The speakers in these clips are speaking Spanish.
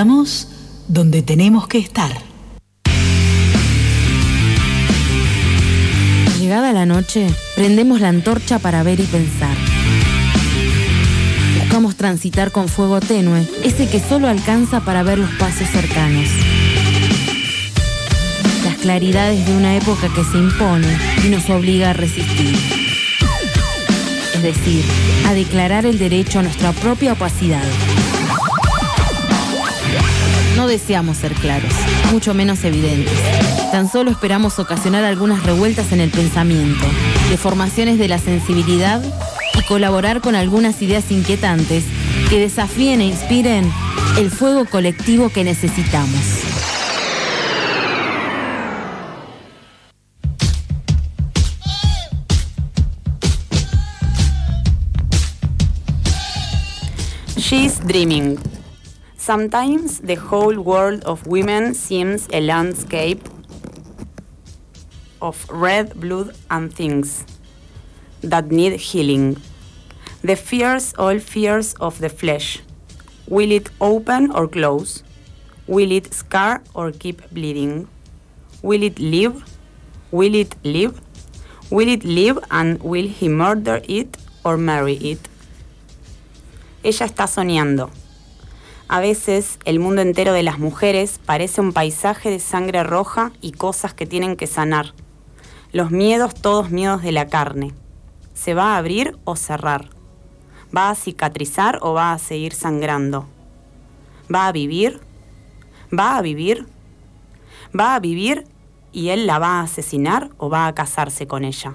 Estamos donde tenemos que estar. Llegada la noche, prendemos la antorcha para ver y pensar. Buscamos transitar con fuego tenue, ese que solo alcanza para ver los pasos cercanos. Las claridades de una época que se impone y nos obliga a resistir. Es decir, a declarar el derecho a nuestra propia opacidad. No deseamos ser claros, mucho menos evidentes. Tan solo esperamos ocasionar algunas revueltas en el pensamiento, deformaciones de la sensibilidad y colaborar con algunas ideas inquietantes que desafíen e inspiren el fuego colectivo que necesitamos. She's dreaming. Sometimes the whole world of women seems a landscape of red blood and things that need healing. The fears, all fears of the flesh. Will it open or close? Will it scar or keep bleeding? Will it live? Will it live? Will it live and will he murder it or marry it? Ella está soñando. A veces el mundo entero de las mujeres parece un paisaje de sangre roja y cosas que tienen que sanar. Los miedos, todos miedos de la carne. ¿Se va a abrir o cerrar? ¿Va a cicatrizar o va a seguir sangrando? ¿Va a vivir? ¿Va a vivir? ¿Va a vivir y él la va a asesinar o va a casarse con ella?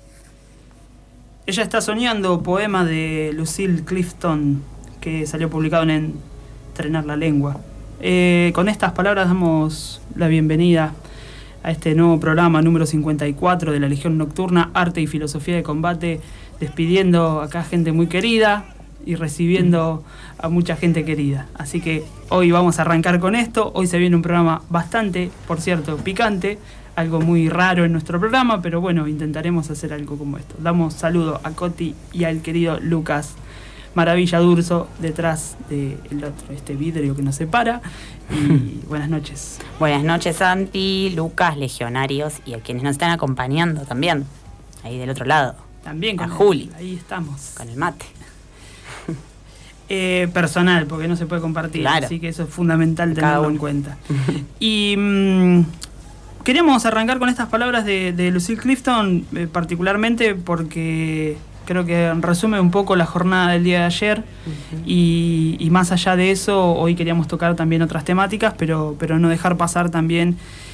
Ella está soñando, poema de Lucille Clifton, que salió publicado en Entrenar la Lengua. Con estas palabras damos la bienvenida a este nuevo programa número 54 de la Legión Nocturna, Arte y Filosofía de Combate, despidiendo acá gente muy querida y recibiendo a mucha gente querida. Así que hoy vamos a arrancar con esto. Hoy se viene un programa bastante, por cierto, picante, algo muy raro en nuestro programa, pero bueno, intentaremos hacer algo como esto. Damos saludo a Coti y al querido Lucas Maravilla Durso, detrás del otro, este vidrio que nos separa. Y buenas noches. Buenas noches, Santi, Lucas, legionarios y a quienes nos están acompañando también, ahí del otro lado. También con Juli. Ahí estamos. Con el mate. Personal, porque no se puede compartir. Claro. Así que eso es fundamental tenerlo en cuenta. Y queríamos arrancar con estas palabras de Lucille Clifton, particularmente porque creo que resume un poco la jornada del día de ayer. Y más allá de eso, hoy queríamos tocar también otras temáticas, pero no dejar pasar también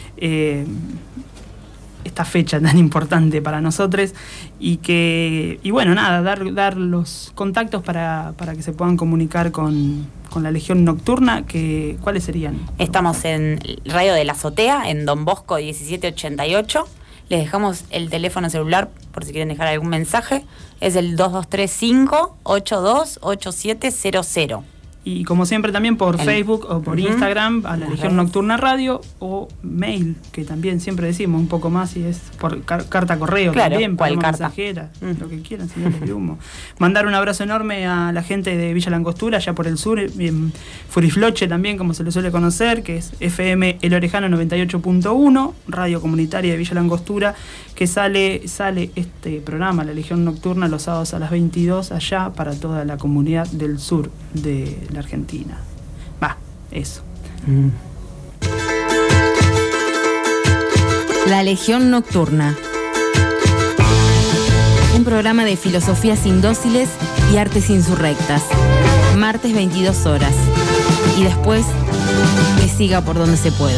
esta fecha tan importante para nosotros y bueno, nada, dar los contactos para que se puedan comunicar con la Legión Nocturna. ¿Cuáles serían? Estamos en Radio de la Azotea, en Don Bosco 1788. Les dejamos el teléfono celular por si quieren dejar algún mensaje. Es el 2235-828700. Y como siempre también por Facebook o por Instagram a la Legión Nocturna Radio, o mail, que también siempre decimos un poco más, y es por carta correo, claro, también, por mensajera, lo que quieran, señores de humo. Mandar un abrazo enorme a la gente de Villa Langostura, allá por el sur, en Furifloche también, como se le suele conocer, que es FM El Orejano 98.1, radio comunitaria de Villa Langostura, que sale este programa, la Legión Nocturna, los sábados a las 22, allá para toda la comunidad del sur de la Argentina. Eso. La Legión Nocturna. Un programa de filosofías indóciles y artes insurrectas. Martes 22 horas. Y después, que siga por donde se pueda.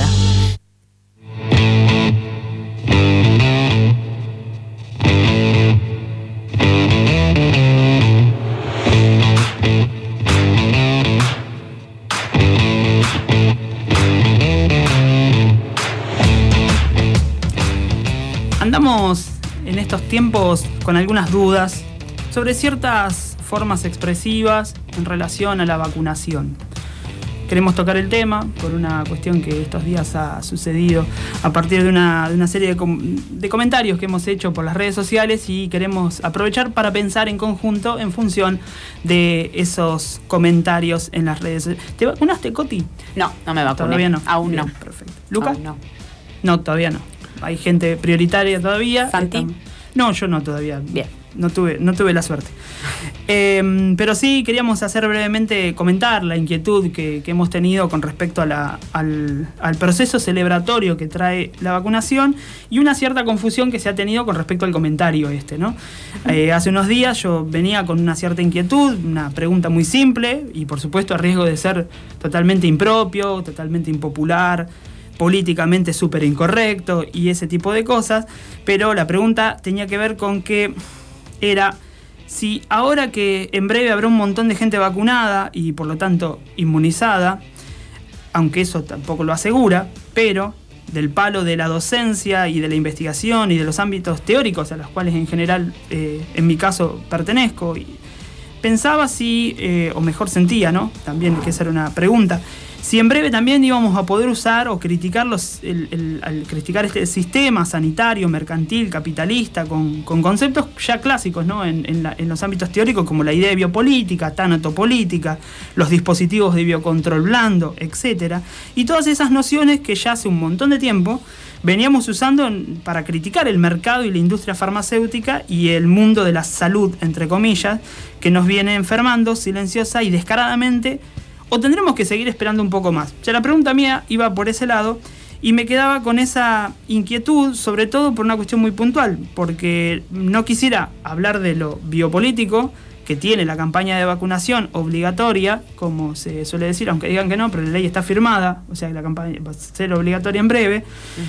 Andamos en estos tiempos con algunas dudas sobre ciertas formas expresivas en relación a la vacunación. queremos tocar el tema por una cuestión que estos días ha sucedido a partir de una serie de comentarios que hemos hecho por las redes sociales, y queremos aprovechar para pensar en conjunto en función de esos comentarios en las redes. ¿Te vacunaste, Coti? No, no me vacuné. Todavía no. Aún Bien, no. Perfecto. ¿Lucas? Aún no. No, todavía no. Hay gente prioritaria todavía. ¿Santi? No, yo no todavía. Bien. No tuve la suerte. Pero sí queríamos hacer brevemente, comentar la inquietud que hemos tenido con respecto a al proceso celebratorio que trae la vacunación, y una cierta confusión que se ha tenido con respecto al comentario ¿no? Hace unos días yo venía con una cierta inquietud, una pregunta muy simple, y por supuesto a riesgo de ser totalmente impropio, totalmente impopular, políticamente súper incorrecto y ese tipo de cosas, pero la pregunta tenía que ver con que era si ahora que en breve habrá un montón de gente vacunada y por lo tanto inmunizada, aunque eso tampoco lo asegura, pero del palo de la docencia y de la investigación y de los ámbitos teóricos a los cuales en general en mi caso pertenezco, y pensaba si, o mejor sentía, ¿no? También que esa era una pregunta, si en breve también íbamos a poder usar o criticar al criticar este sistema sanitario, mercantil, capitalista, con conceptos ya clásicos, ¿no? en los ámbitos teóricos, como la idea de biopolítica, tanatopolítica, los dispositivos de biocontrol blando, etc. Y todas esas nociones que ya hace un montón de tiempo veníamos usando para criticar el mercado y la industria farmacéutica y el mundo de la salud, entre comillas, que nos viene enfermando silenciosa y descaradamente. ¿O tendremos que seguir esperando un poco más? O sea, la pregunta mía iba por ese lado y me quedaba con esa inquietud, sobre todo por una cuestión muy puntual, porque no quisiera hablar de lo biopolítico que tiene la campaña de vacunación obligatoria, como se suele decir, aunque digan que no, pero la ley está firmada, o sea que la campaña va a ser obligatoria en breve,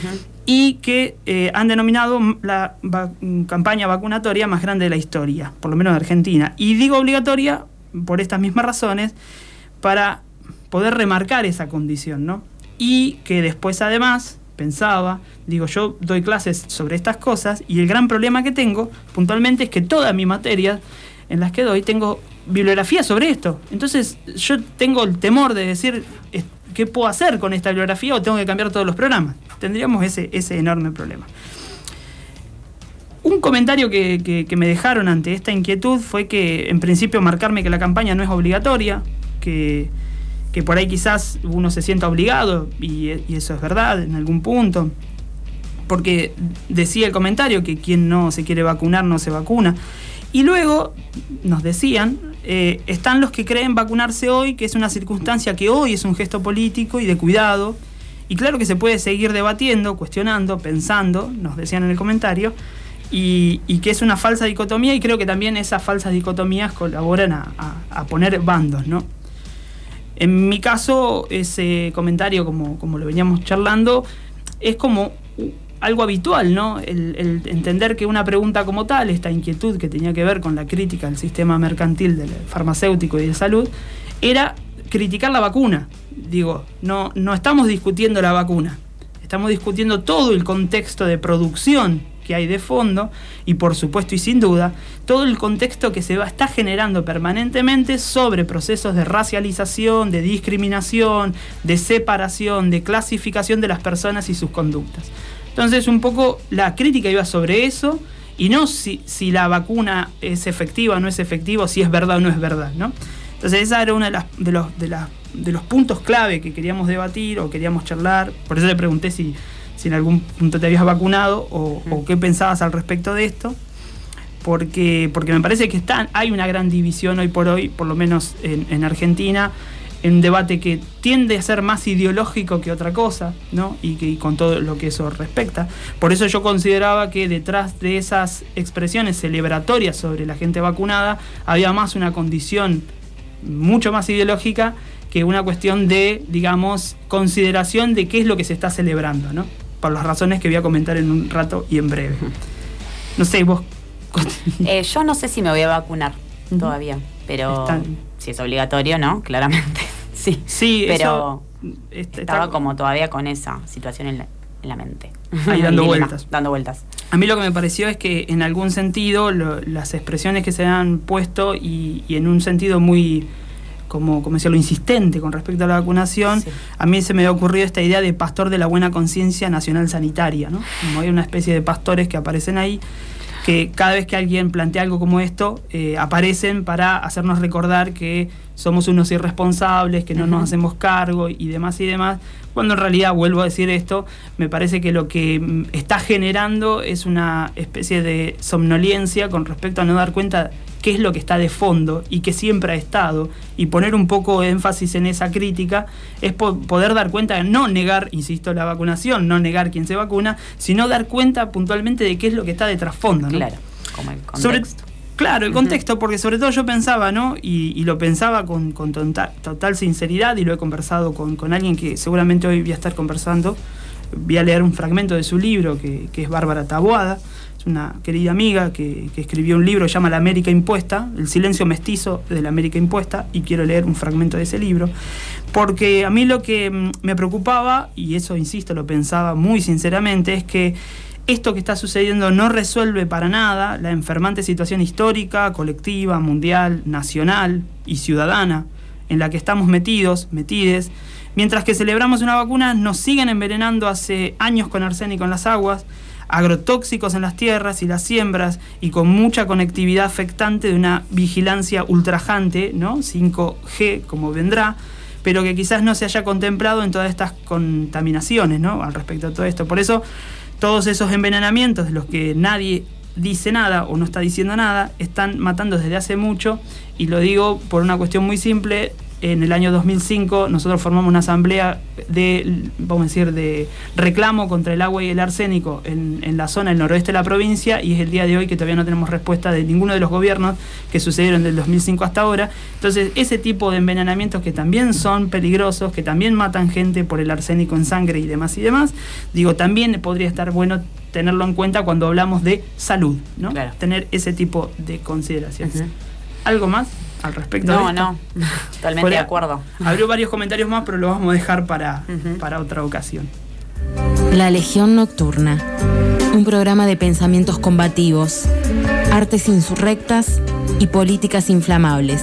y que han denominado la campaña vacunatoria más grande de la historia, por lo menos de Argentina. Y digo obligatoria por estas mismas razones, para poder remarcar esa condición, ¿no? Y que después además pensaba, digo, yo doy clases sobre estas cosas y el gran problema que tengo puntualmente es que todas mis materias en las que doy tengo bibliografía sobre esto. Entonces yo tengo el temor de decir qué puedo hacer con esta bibliografía o tengo que cambiar todos los programas. Tendríamos ese enorme problema. Un comentario que me dejaron ante esta inquietud fue que en principio marcarme que la campaña no es obligatoria, que por ahí quizás uno se sienta obligado, y eso es verdad en algún punto, porque decía el comentario que quien no se quiere vacunar no se vacuna. Y luego nos decían, están los que creen vacunarse hoy, que es una circunstancia que hoy es un gesto político y de cuidado, y claro que se puede seguir debatiendo, cuestionando, pensando, nos decían en el comentario, y que es una falsa dicotomía, y creo que también esas falsas dicotomías colaboran a poner bandos, ¿no? En mi caso, ese comentario, como lo veníamos charlando, es como algo habitual, ¿no? El entender que una pregunta como tal, esta inquietud que tenía que ver con la crítica al sistema mercantil del farmacéutico y de salud, era criticar la vacuna. Digo, no estamos discutiendo la vacuna, estamos discutiendo todo el contexto de producción que hay de fondo y por supuesto y sin duda todo el contexto que está generando permanentemente sobre procesos de racialización, de discriminación, de separación, de clasificación de las personas y sus conductas. Entonces un poco la crítica iba sobre eso y no si la vacuna es efectiva o no es efectiva, si es verdad o no es verdad, ¿no? Entonces esa era una de los puntos clave que queríamos debatir o queríamos charlar. Por eso le pregunté si en algún punto te habías vacunado o qué pensabas al respecto de esto, porque me parece que hay una gran división hoy por hoy, por lo menos en Argentina, en un debate que tiende a ser más ideológico que otra cosa, ¿no? Y con todo lo que eso respecta. Por eso yo consideraba que detrás de esas expresiones celebratorias sobre la gente vacunada había más una condición mucho más ideológica que una cuestión de, digamos, consideración de qué es lo que se está celebrando, ¿no? Por las razones que voy a comentar en un rato y en breve. No sé, vos... yo no sé si me voy a vacunar todavía, pero si es obligatorio, ¿no? Claramente, sí. Sí, pero estaba como todavía con esa situación en la mente. Ahí dando vueltas. Dando vueltas. A mí lo que me pareció es que en algún sentido las expresiones que se han puesto y en un sentido muy como decirlo, insistente con respecto a la vacunación, sí. A mí se me ha ocurrido esta idea de pastor de la buena conciencia nacional sanitaria, ¿no? Como hay una especie de pastores que aparecen ahí, que cada vez que alguien plantea algo como esto, aparecen para hacernos recordar que somos unos irresponsables, que no nos hacemos cargo y demás, cuando en realidad, vuelvo a decir esto, me parece que lo que está generando es una especie de somnolencia con respecto a no dar cuenta qué es lo que está de fondo y que siempre ha estado, y poner un poco de énfasis en esa crítica es poder dar cuenta de no negar, insisto, la vacunación, no negar quién se vacuna, sino dar cuenta puntualmente de qué es lo que está de trasfondo, ¿no? Claro, como el contexto. El contexto, porque sobre todo yo pensaba, ¿no? Y lo pensaba con total sinceridad, y lo he conversado con alguien que seguramente hoy voy a estar conversando. Voy a leer un fragmento de su libro, que es Bárbara Taboada. Es una querida amiga que escribió un libro que se llama La América Impuesta, el silencio mestizo de la América Impuesta, y quiero leer un fragmento de ese libro, porque a mí lo que me preocupaba, y eso, insisto, lo pensaba muy sinceramente, es que esto que está sucediendo no resuelve para nada la enfermante situación histórica, colectiva, mundial, nacional y ciudadana en la que estamos metides. Mientras que celebramos una vacuna, nos siguen envenenando hace años con arsénico en las aguas, agrotóxicos en las tierras y las siembras, y con mucha conectividad afectante de una vigilancia ultrajante, ¿no? 5G, como vendrá, pero que quizás no se haya contemplado en todas estas contaminaciones, ¿no? Al respecto a todo esto. Por eso, todos esos envenenamientos de los que nadie dice nada o no está diciendo nada, están matando desde hace mucho, y lo digo por una cuestión muy simple. En el año 2005 nosotros formamos una asamblea de reclamo contra el agua y el arsénico en la zona del noroeste de la provincia, y es el día de hoy que todavía no tenemos respuesta de ninguno de los gobiernos que sucedieron del 2005 hasta ahora. Entonces, ese tipo de envenenamientos que también son peligrosos, que también matan gente por el arsénico en sangre y demás, digo, también podría estar bueno tenerlo en cuenta cuando hablamos de salud, ¿no? Claro. Tener ese tipo de consideraciones. ¿Algo más al respecto de esto? No, totalmente de acuerdo. Abrió varios comentarios más, pero los vamos a dejar para otra ocasión. La Legión Nocturna, un programa de pensamientos combativos, artes insurrectas y políticas inflamables.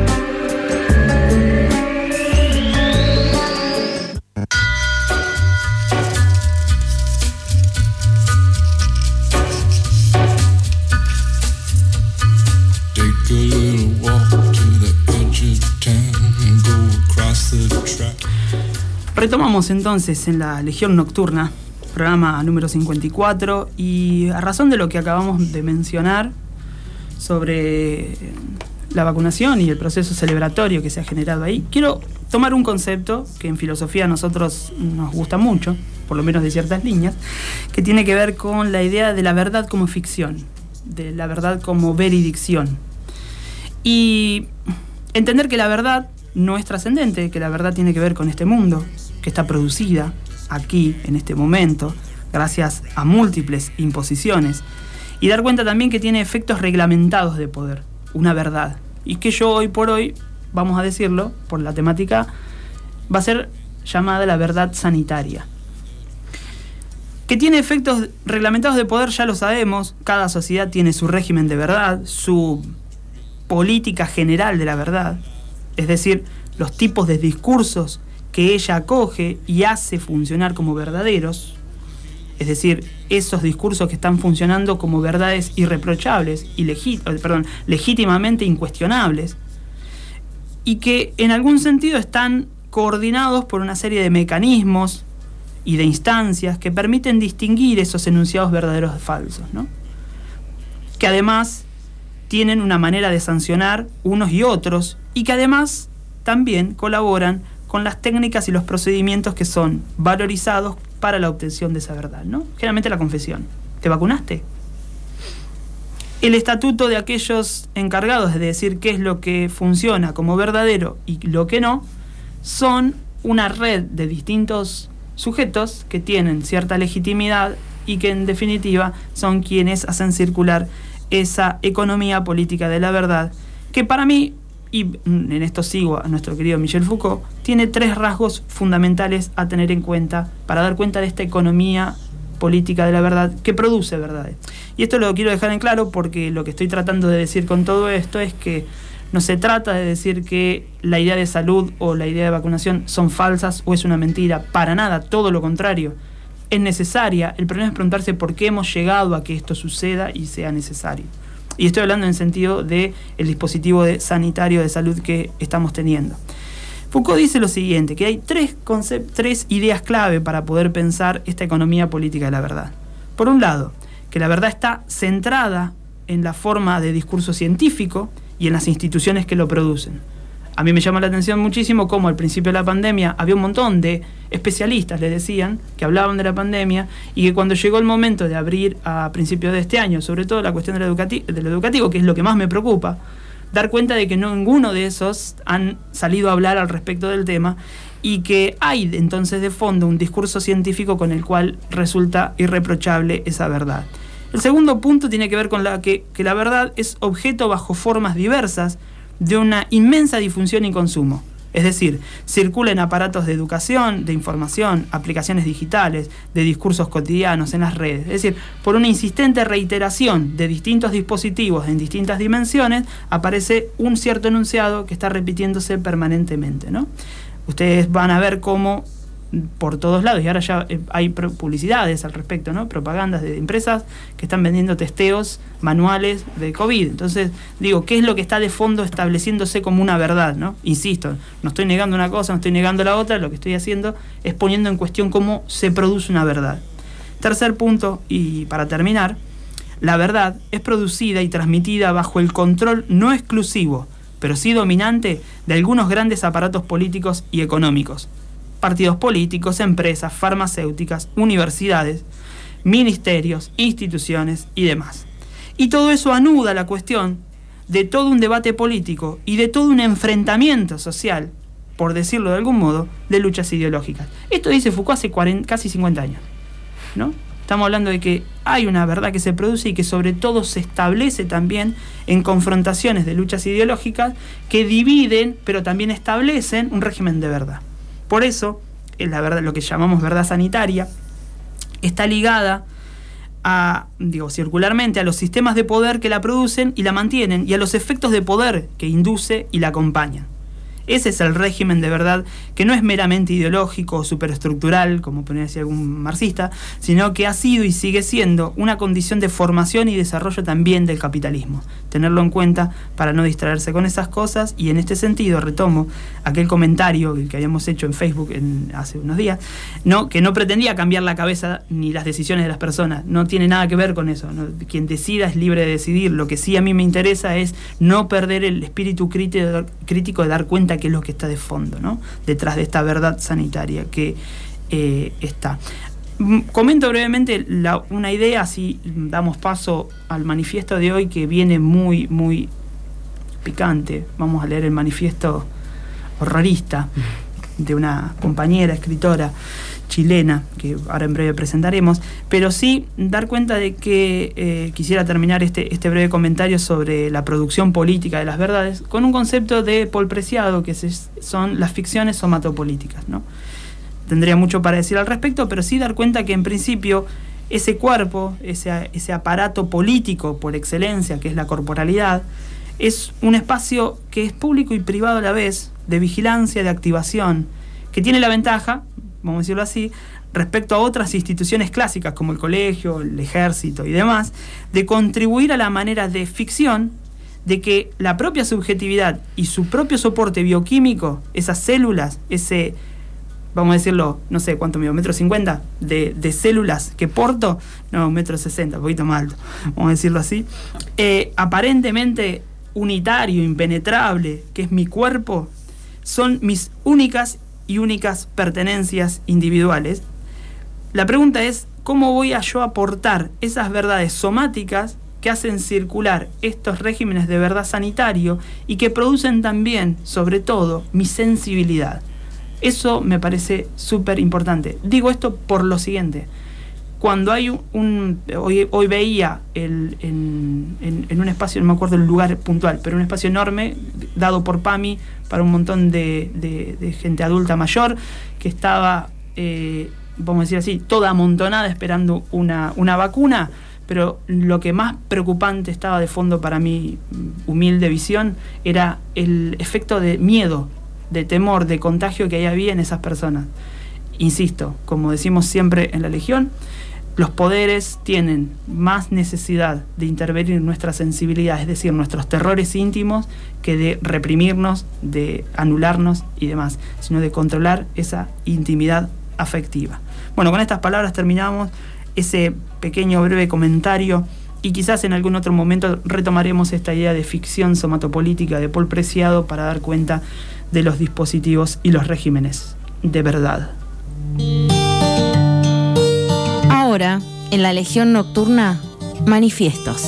Retomamos entonces en la Legión Nocturna, programa número 54, y a razón de lo que acabamos de mencionar sobre la vacunación y el proceso celebratorio que se ha generado ahí, quiero tomar un concepto que en filosofía a nosotros nos gusta mucho, por lo menos de ciertas líneas, que tiene que ver con la idea de la verdad como ficción, de la verdad como veridicción. Y entender que la verdad no es trascendente, que la verdad tiene que ver con este mundo, que está producida aquí, en este momento, gracias a múltiples imposiciones, y dar cuenta también que tiene efectos reglamentados de poder, una verdad, y que yo hoy por hoy, vamos a decirlo, por la temática, va a ser llamada la verdad sanitaria. Que tiene efectos reglamentados de poder, ya lo sabemos, cada sociedad tiene su régimen de verdad, su política general de la verdad, es decir, los tipos de discursos que ella acoge y hace funcionar como verdaderos, es decir, esos discursos que están funcionando como verdades irreprochables y legítimamente incuestionables, y que en algún sentido están coordinados por una serie de mecanismos y de instancias que permiten distinguir esos enunciados verdaderos de falsos, ¿no? Que además tienen una manera de sancionar unos y otros, y que además también colaboran con las técnicas y los procedimientos que son valorizados para la obtención de esa verdad, ¿no? Generalmente la confesión. ¿Te vacunaste? El estatuto de aquellos encargados de decir qué es lo que funciona como verdadero y lo que no, son una red de distintos sujetos que tienen cierta legitimidad y que en definitiva son quienes hacen circular esa economía política de la verdad, que para mí, y en esto sigo a nuestro querido Michel Foucault, tiene 3 rasgos fundamentales a tener en cuenta para dar cuenta de esta economía política de la verdad que produce verdades. Y esto lo quiero dejar en claro porque lo que estoy tratando de decir con todo esto es que No se trata de decir que la idea de salud o la idea de vacunación son falsas o es una mentira, para nada, todo lo contrario. Es necesaria, el problema es preguntarse por qué hemos llegado a que esto suceda y sea necesario. Y estoy hablando en el sentido del dispositivo sanitario de salud que estamos teniendo. Foucault dice lo siguiente, que hay tres ideas clave para poder pensar esta economía política de la verdad. Por un lado, que la verdad está centrada en la forma de discurso científico y en las instituciones que lo producen. A mí me llama la atención muchísimo cómo al principio de la pandemia había un montón de especialistas, les decían, que hablaban de la pandemia y que cuando llegó el momento de abrir a principios de este año, sobre todo la cuestión de lo educativo, que es lo que más me preocupa, dar cuenta de que ninguno de esos han salido a hablar al respecto del tema y que hay entonces de fondo un discurso científico con el cual resulta irreprochable esa verdad. El segundo punto tiene que ver con que la verdad es objeto bajo formas diversas de una inmensa difusión y consumo. Es decir, circula en aparatos de educación, de información, aplicaciones digitales, de discursos cotidianos en las redes. Es decir, por una insistente reiteración de distintos dispositivos en distintas dimensiones, aparece un cierto enunciado que está repitiéndose permanentemente, ¿no? Ustedes van a ver cómo por todos lados, y ahora ya hay publicidades al respecto, ¿no? Propagandas de empresas que están vendiendo testeos manuales de COVID. Entonces, digo, ¿qué es lo que está de fondo estableciéndose como una verdad, ¿no? Insisto, no estoy negando una cosa, no estoy negando la otra, lo que estoy haciendo es poniendo en cuestión cómo se produce una verdad. Tercer punto, y para terminar, la verdad es producida y transmitida bajo el control no exclusivo, pero sí dominante, de algunos grandes aparatos políticos y económicos. Partidos políticos, empresas, farmacéuticas, universidades, ministerios, instituciones y demás. Y todo eso anuda la cuestión de todo un debate político y de todo un enfrentamiento social, por decirlo de algún modo, de luchas ideológicas. Esto dice Foucault hace casi 50 años, ¿no? Estamos hablando de que hay una verdad que se produce y que sobre todo se establece también en confrontaciones de luchas ideológicas que dividen, pero también establecen un régimen de verdad. Por eso, la verdad, lo que llamamos verdad sanitaria, está ligada circularmente a los sistemas de poder que la producen y la mantienen y a los efectos de poder que induce y la acompañan. Ese es el régimen de verdad que no es meramente ideológico o superestructural, como podría decir algún marxista, sino que ha sido y sigue siendo una condición de formación y desarrollo también del capitalismo. Tenerlo en cuenta para no distraerse con esas cosas, y en este sentido retomo aquel comentario que habíamos hecho en Facebook hace unos días, que no pretendía cambiar la cabeza ni las decisiones de las personas, no tiene nada que ver con eso, ¿no? Quien decida es libre de decidir. Lo que sí a mí me interesa es no perder el espíritu crítico de dar cuenta qué es lo que está de fondo, ¿no? Detrás de esta verdad sanitaria que está. Comento brevemente una idea, así damos paso al manifiesto de hoy, que viene muy, muy picante. Vamos a leer el manifiesto horrorista de una compañera escritora chilena, que ahora en breve presentaremos, pero sí dar cuenta de que quisiera terminar este breve comentario sobre la producción política de las verdades con un concepto de Paul Preciado, que son las ficciones somatopolíticas, ¿no? Tendría mucho para decir al respecto, pero sí dar cuenta que en principio ese cuerpo, ese aparato político por excelencia, que es la corporalidad, es un espacio que es público y privado a la vez, de vigilancia, de activación, que tiene la ventaja, vamos a decirlo así, respecto a otras instituciones clásicas como el colegio, el ejército y demás, de contribuir a la manera de ficción de que la propia subjetividad y su propio soporte bioquímico, esas células, vamos a decirlo, no sé cuánto mido, 1,50 m de células que porto, no, 1,60 m, un poquito más alto, vamos a decirlo así, aparentemente unitario, impenetrable, que es mi cuerpo, son mis únicas pertenencias individuales. La pregunta es, ¿cómo voy a yo aportar esas verdades somáticas que hacen circular estos regímenes de verdad sanitario y que producen también, sobre todo, mi sensibilidad? Eso me parece súper importante. Digo esto por lo siguiente. Cuando hay hoy veía en un espacio, no me acuerdo el lugar puntual, pero un espacio enorme dado por PAMI para un montón de gente adulta mayor que estaba, vamos a decir así, toda amontonada esperando una vacuna. pero lo que más preocupante estaba de fondo para mi humilde visión era el efecto de miedo, de temor, de contagio que había en esas personas. Insisto, como decimos siempre en la Legión, los poderes tienen más necesidad de intervenir en nuestra sensibilidad, es decir, nuestros terrores íntimos, que de reprimirnos, de anularnos y demás, sino de controlar esa intimidad afectiva. Bueno, con estas palabras terminamos ese pequeño breve comentario y quizás en algún otro momento retomaremos esta idea de ficción somatopolítica de Paul Preciado para dar cuenta de los dispositivos y los regímenes de verdad. Ahora, en la Legión Nocturna, manifiestos.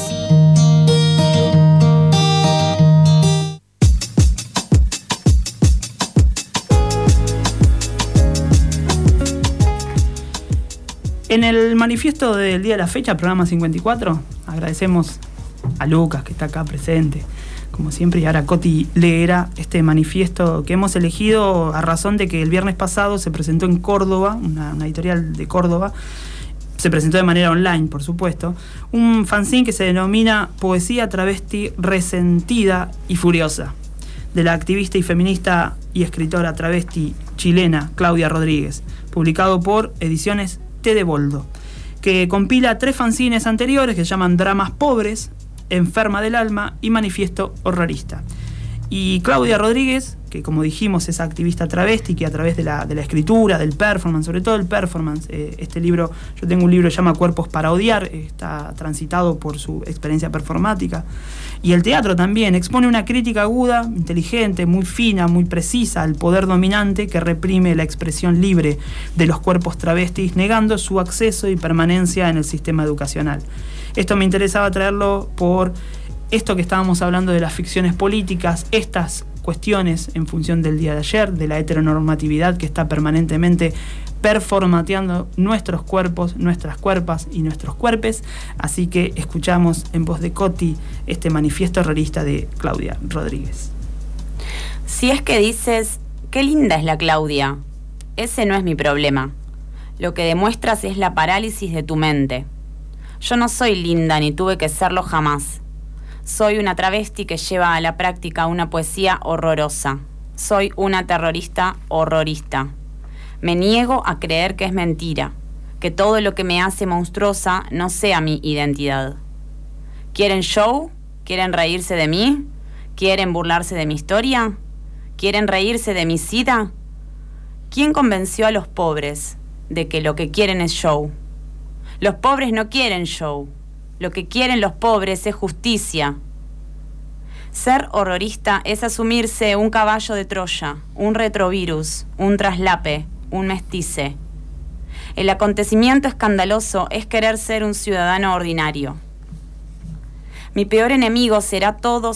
En el manifiesto del día de la fecha, programa 54, agradecemos a Lucas, que está acá presente, como siempre, y ahora Coti leerá este manifiesto que hemos elegido a razón de que el viernes pasado se presentó en Córdoba, una editorial de Córdoba, se presentó de manera online, por supuesto, un fanzine que se denomina Poesía Travesti Resentida y Furiosa, de la activista y feminista y escritora travesti chilena Claudia Rodríguez, publicado por Ediciones T de Boldo, que compila 3 fanzines anteriores que se llaman Dramas Pobres, Enferma del Alma y Manifiesto Horrorista. Y Claudia Rodríguez, que como dijimos es activista travesti, que a través de la escritura, del performance, sobre todo el performance, este libro, yo tengo un libro que se llama Cuerpos para Odiar, está transitado por su experiencia performática, y el teatro también expone una crítica aguda, inteligente, muy fina, muy precisa al poder dominante que reprime la expresión libre de los cuerpos travestis, negando su acceso y permanencia en el sistema educacional. Esto me interesaba traerlo por esto que estábamos hablando de las ficciones políticas, estas cuestiones en función del día de ayer, de la heteronormatividad que está permanentemente performateando nuestros cuerpos, nuestras cuerpas y nuestros cuerpes. Así que escuchamos en voz de Coti este manifiesto horrorista de Claudia Rodríguez. Si es que dices, qué linda es la Claudia, ese no es mi problema. Lo que demuestras es la parálisis de tu mente. Yo no soy linda ni tuve que serlo jamás. Soy una travesti que lleva a la práctica una poesía horrorosa. Soy una terrorista horrorista. Me niego a creer que es mentira, que todo lo que me hace monstruosa no sea mi identidad. ¿Quieren show? ¿Quieren reírse de mí? ¿Quieren burlarse de mi historia? ¿Quieren reírse de mi sida? ¿Quién convenció a los pobres de que lo que quieren es show? Los pobres no quieren show. Lo que quieren los pobres es justicia. Ser horrorista es asumirse un caballo de Troya, un retrovirus, un traslape, un mestice. El acontecimiento escandaloso es querer ser un ciudadano ordinario. Mi peor enemigo será todo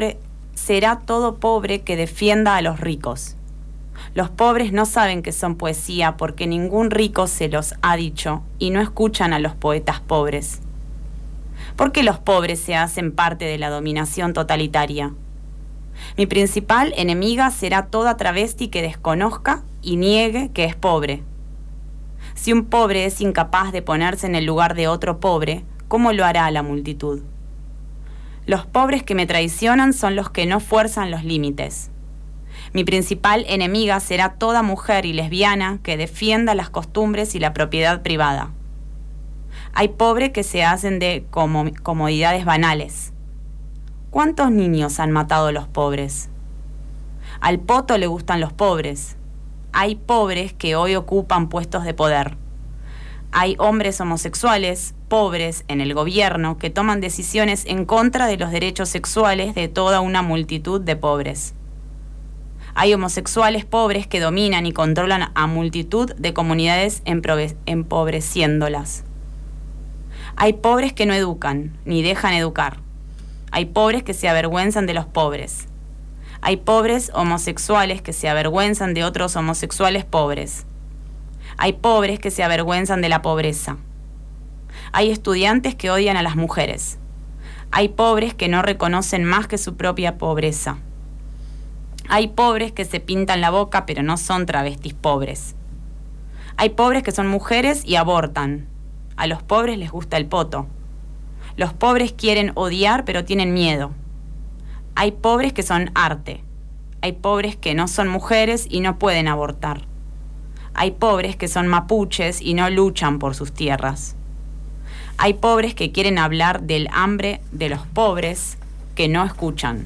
pobre que defienda a los ricos. Los pobres no saben que son poesía porque ningún rico se los ha dicho y no escuchan a los poetas pobres. ¿Por qué los pobres se hacen parte de la dominación totalitaria? Mi principal enemiga será toda travesti que desconozca y niegue que es pobre. Si un pobre es incapaz de ponerse en el lugar de otro pobre, ¿cómo lo hará la multitud? Los pobres que me traicionan son los que no fuerzan los límites. Mi principal enemiga será toda mujer y lesbiana que defienda las costumbres y la propiedad privada. Hay pobres que se hacen de comodidades banales. ¿Cuántos niños han matado los pobres? Al poto le gustan los pobres. Hay pobres que hoy ocupan puestos de poder. Hay hombres homosexuales, pobres, en el gobierno que toman decisiones en contra de los derechos sexuales de toda una multitud de pobres. Hay homosexuales pobres que dominan y controlan a multitud de comunidades empobreciéndolas. Hay pobres que no educan, ni dejan educar. Hay pobres que se avergüenzan de los pobres. Hay pobres homosexuales que se avergüenzan de otros homosexuales pobres. Hay pobres que se avergüenzan de la pobreza. Hay estudiantes que odian a las mujeres. Hay pobres que no reconocen más que su propia pobreza. Hay pobres que se pintan la boca pero no son travestis pobres. Hay pobres que son mujeres y abortan. A los pobres les gusta el poto. Los pobres quieren odiar, pero tienen miedo. Hay pobres que son arte. Hay pobres que no son mujeres y no pueden abortar. Hay pobres que son mapuches y no luchan por sus tierras. Hay pobres que quieren hablar del hambre de los pobres que no escuchan.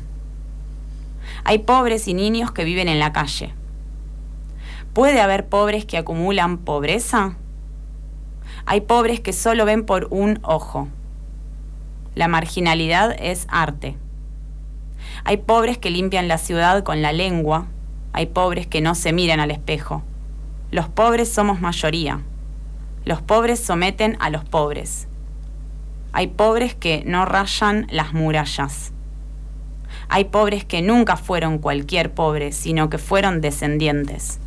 Hay pobres y niños que viven en la calle. ¿Puede haber pobres que acumulan pobreza? Hay pobres que solo ven por un ojo. La marginalidad es arte. Hay pobres que limpian la ciudad con la lengua. Hay pobres que no se miran al espejo. Los pobres somos mayoría. Los pobres someten a los pobres. Hay pobres que no rayan las murallas. Hay pobres que nunca fueron cualquier pobre, sino que fueron descendientes.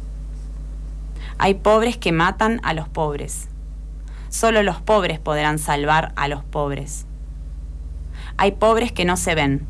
Hay pobres que matan a los pobres. Solo los pobres podrán salvar a los pobres. Hay pobres que no se ven.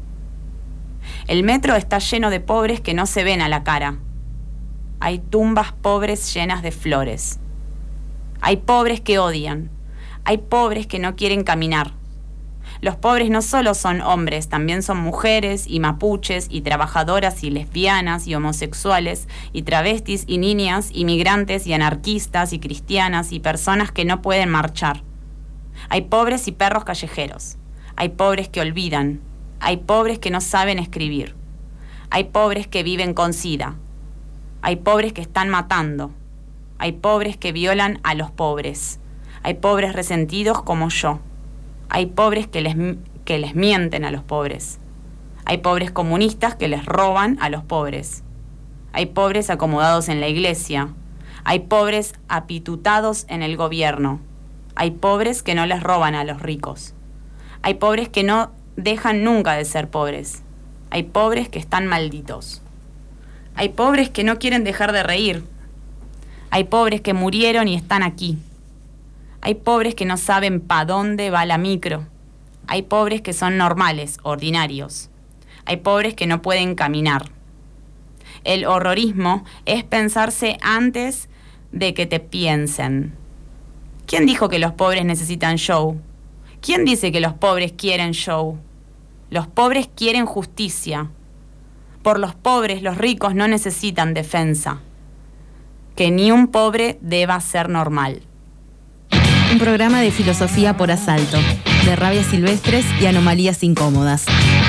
El metro está lleno de pobres que no se ven a la cara. Hay tumbas pobres llenas de flores. Hay pobres que odian. Hay pobres que no quieren caminar. Los pobres no solo son hombres, también son mujeres y mapuches y trabajadoras y lesbianas y homosexuales y travestis y niñas y migrantes y anarquistas y cristianas y personas que no pueden marchar. Hay pobres y perros callejeros. Hay pobres que olvidan. Hay pobres que no saben escribir. Hay pobres que viven con SIDA. Hay pobres que están matando. Hay pobres que violan a los pobres. Hay pobres resentidos como yo. Hay pobres que les mienten a los pobres. Hay pobres comunistas que les roban a los pobres. Hay pobres acomodados en la iglesia. Hay pobres apitutados en el gobierno. Hay pobres que no les roban a los ricos. Hay pobres que no dejan nunca de ser pobres. Hay pobres que están malditos. Hay pobres que no quieren dejar de reír. Hay pobres que murieron y están aquí. Hay pobres que no saben pa' dónde va la micro. Hay pobres que son normales, ordinarios. Hay pobres que no pueden caminar. El horrorismo es pensarse antes de que te piensen. ¿Quién dijo que los pobres necesitan show? ¿Quién dice que los pobres quieren show? Los pobres quieren justicia. Por los pobres, los ricos no necesitan defensa. Que ni un pobre deba ser normal. Un programa de filosofía por asalto, de rabias silvestres y anomalías incómodas.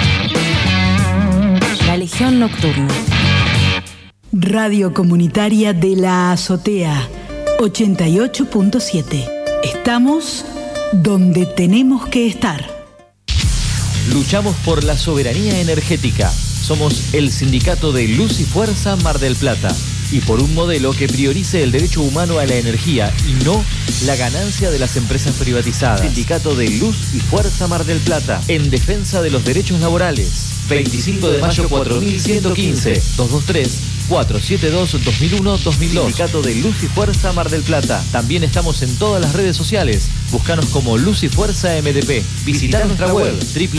La Legión Nocturna. Radio Comunitaria de la Azotea, 88.7. Estamos donde tenemos que estar. Luchamos por la soberanía energética. Somos el sindicato de Luz y Fuerza Mar del Plata. Y por un modelo que priorice el derecho humano a la energía y no la ganancia de las empresas privatizadas. Sindicato de Luz y Fuerza Mar del Plata, en defensa de los derechos laborales. 25 de mayo 4115, 223-472-2001-2002. Sindicato de Luz y Fuerza Mar del Plata. También estamos en todas las redes sociales. Búscanos como Luz y Fuerza MDP. Visita nuestra web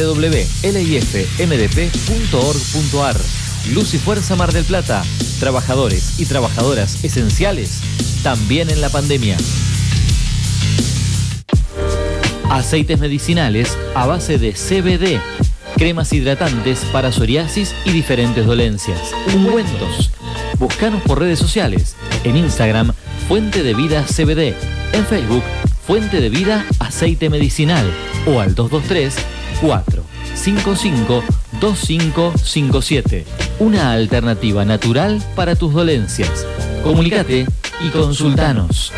www.lifmdp.org.ar. Luz y Fuerza Mar del Plata. Trabajadores y trabajadoras esenciales, también en la pandemia. Aceites medicinales a base de CBD. Cremas hidratantes para psoriasis y diferentes dolencias. Ungüentos. Búscanos por redes sociales. En Instagram, Fuente de Vida CBD. En Facebook, Fuente de Vida Aceite Medicinal. O al 223-455-2557. Una alternativa natural para tus dolencias. Comunícate y consultanos.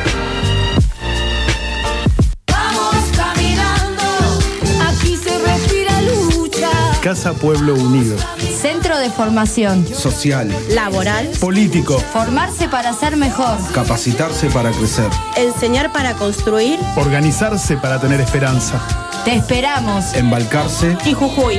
Vamos caminando, aquí se respira lucha. Casa Pueblo Unido. Centro de formación Social, laboral, político, formarse para ser mejor, capacitarse para crecer, enseñar para construir, organizarse para tener esperanza. Te esperamos en Balcarce y Jujuy.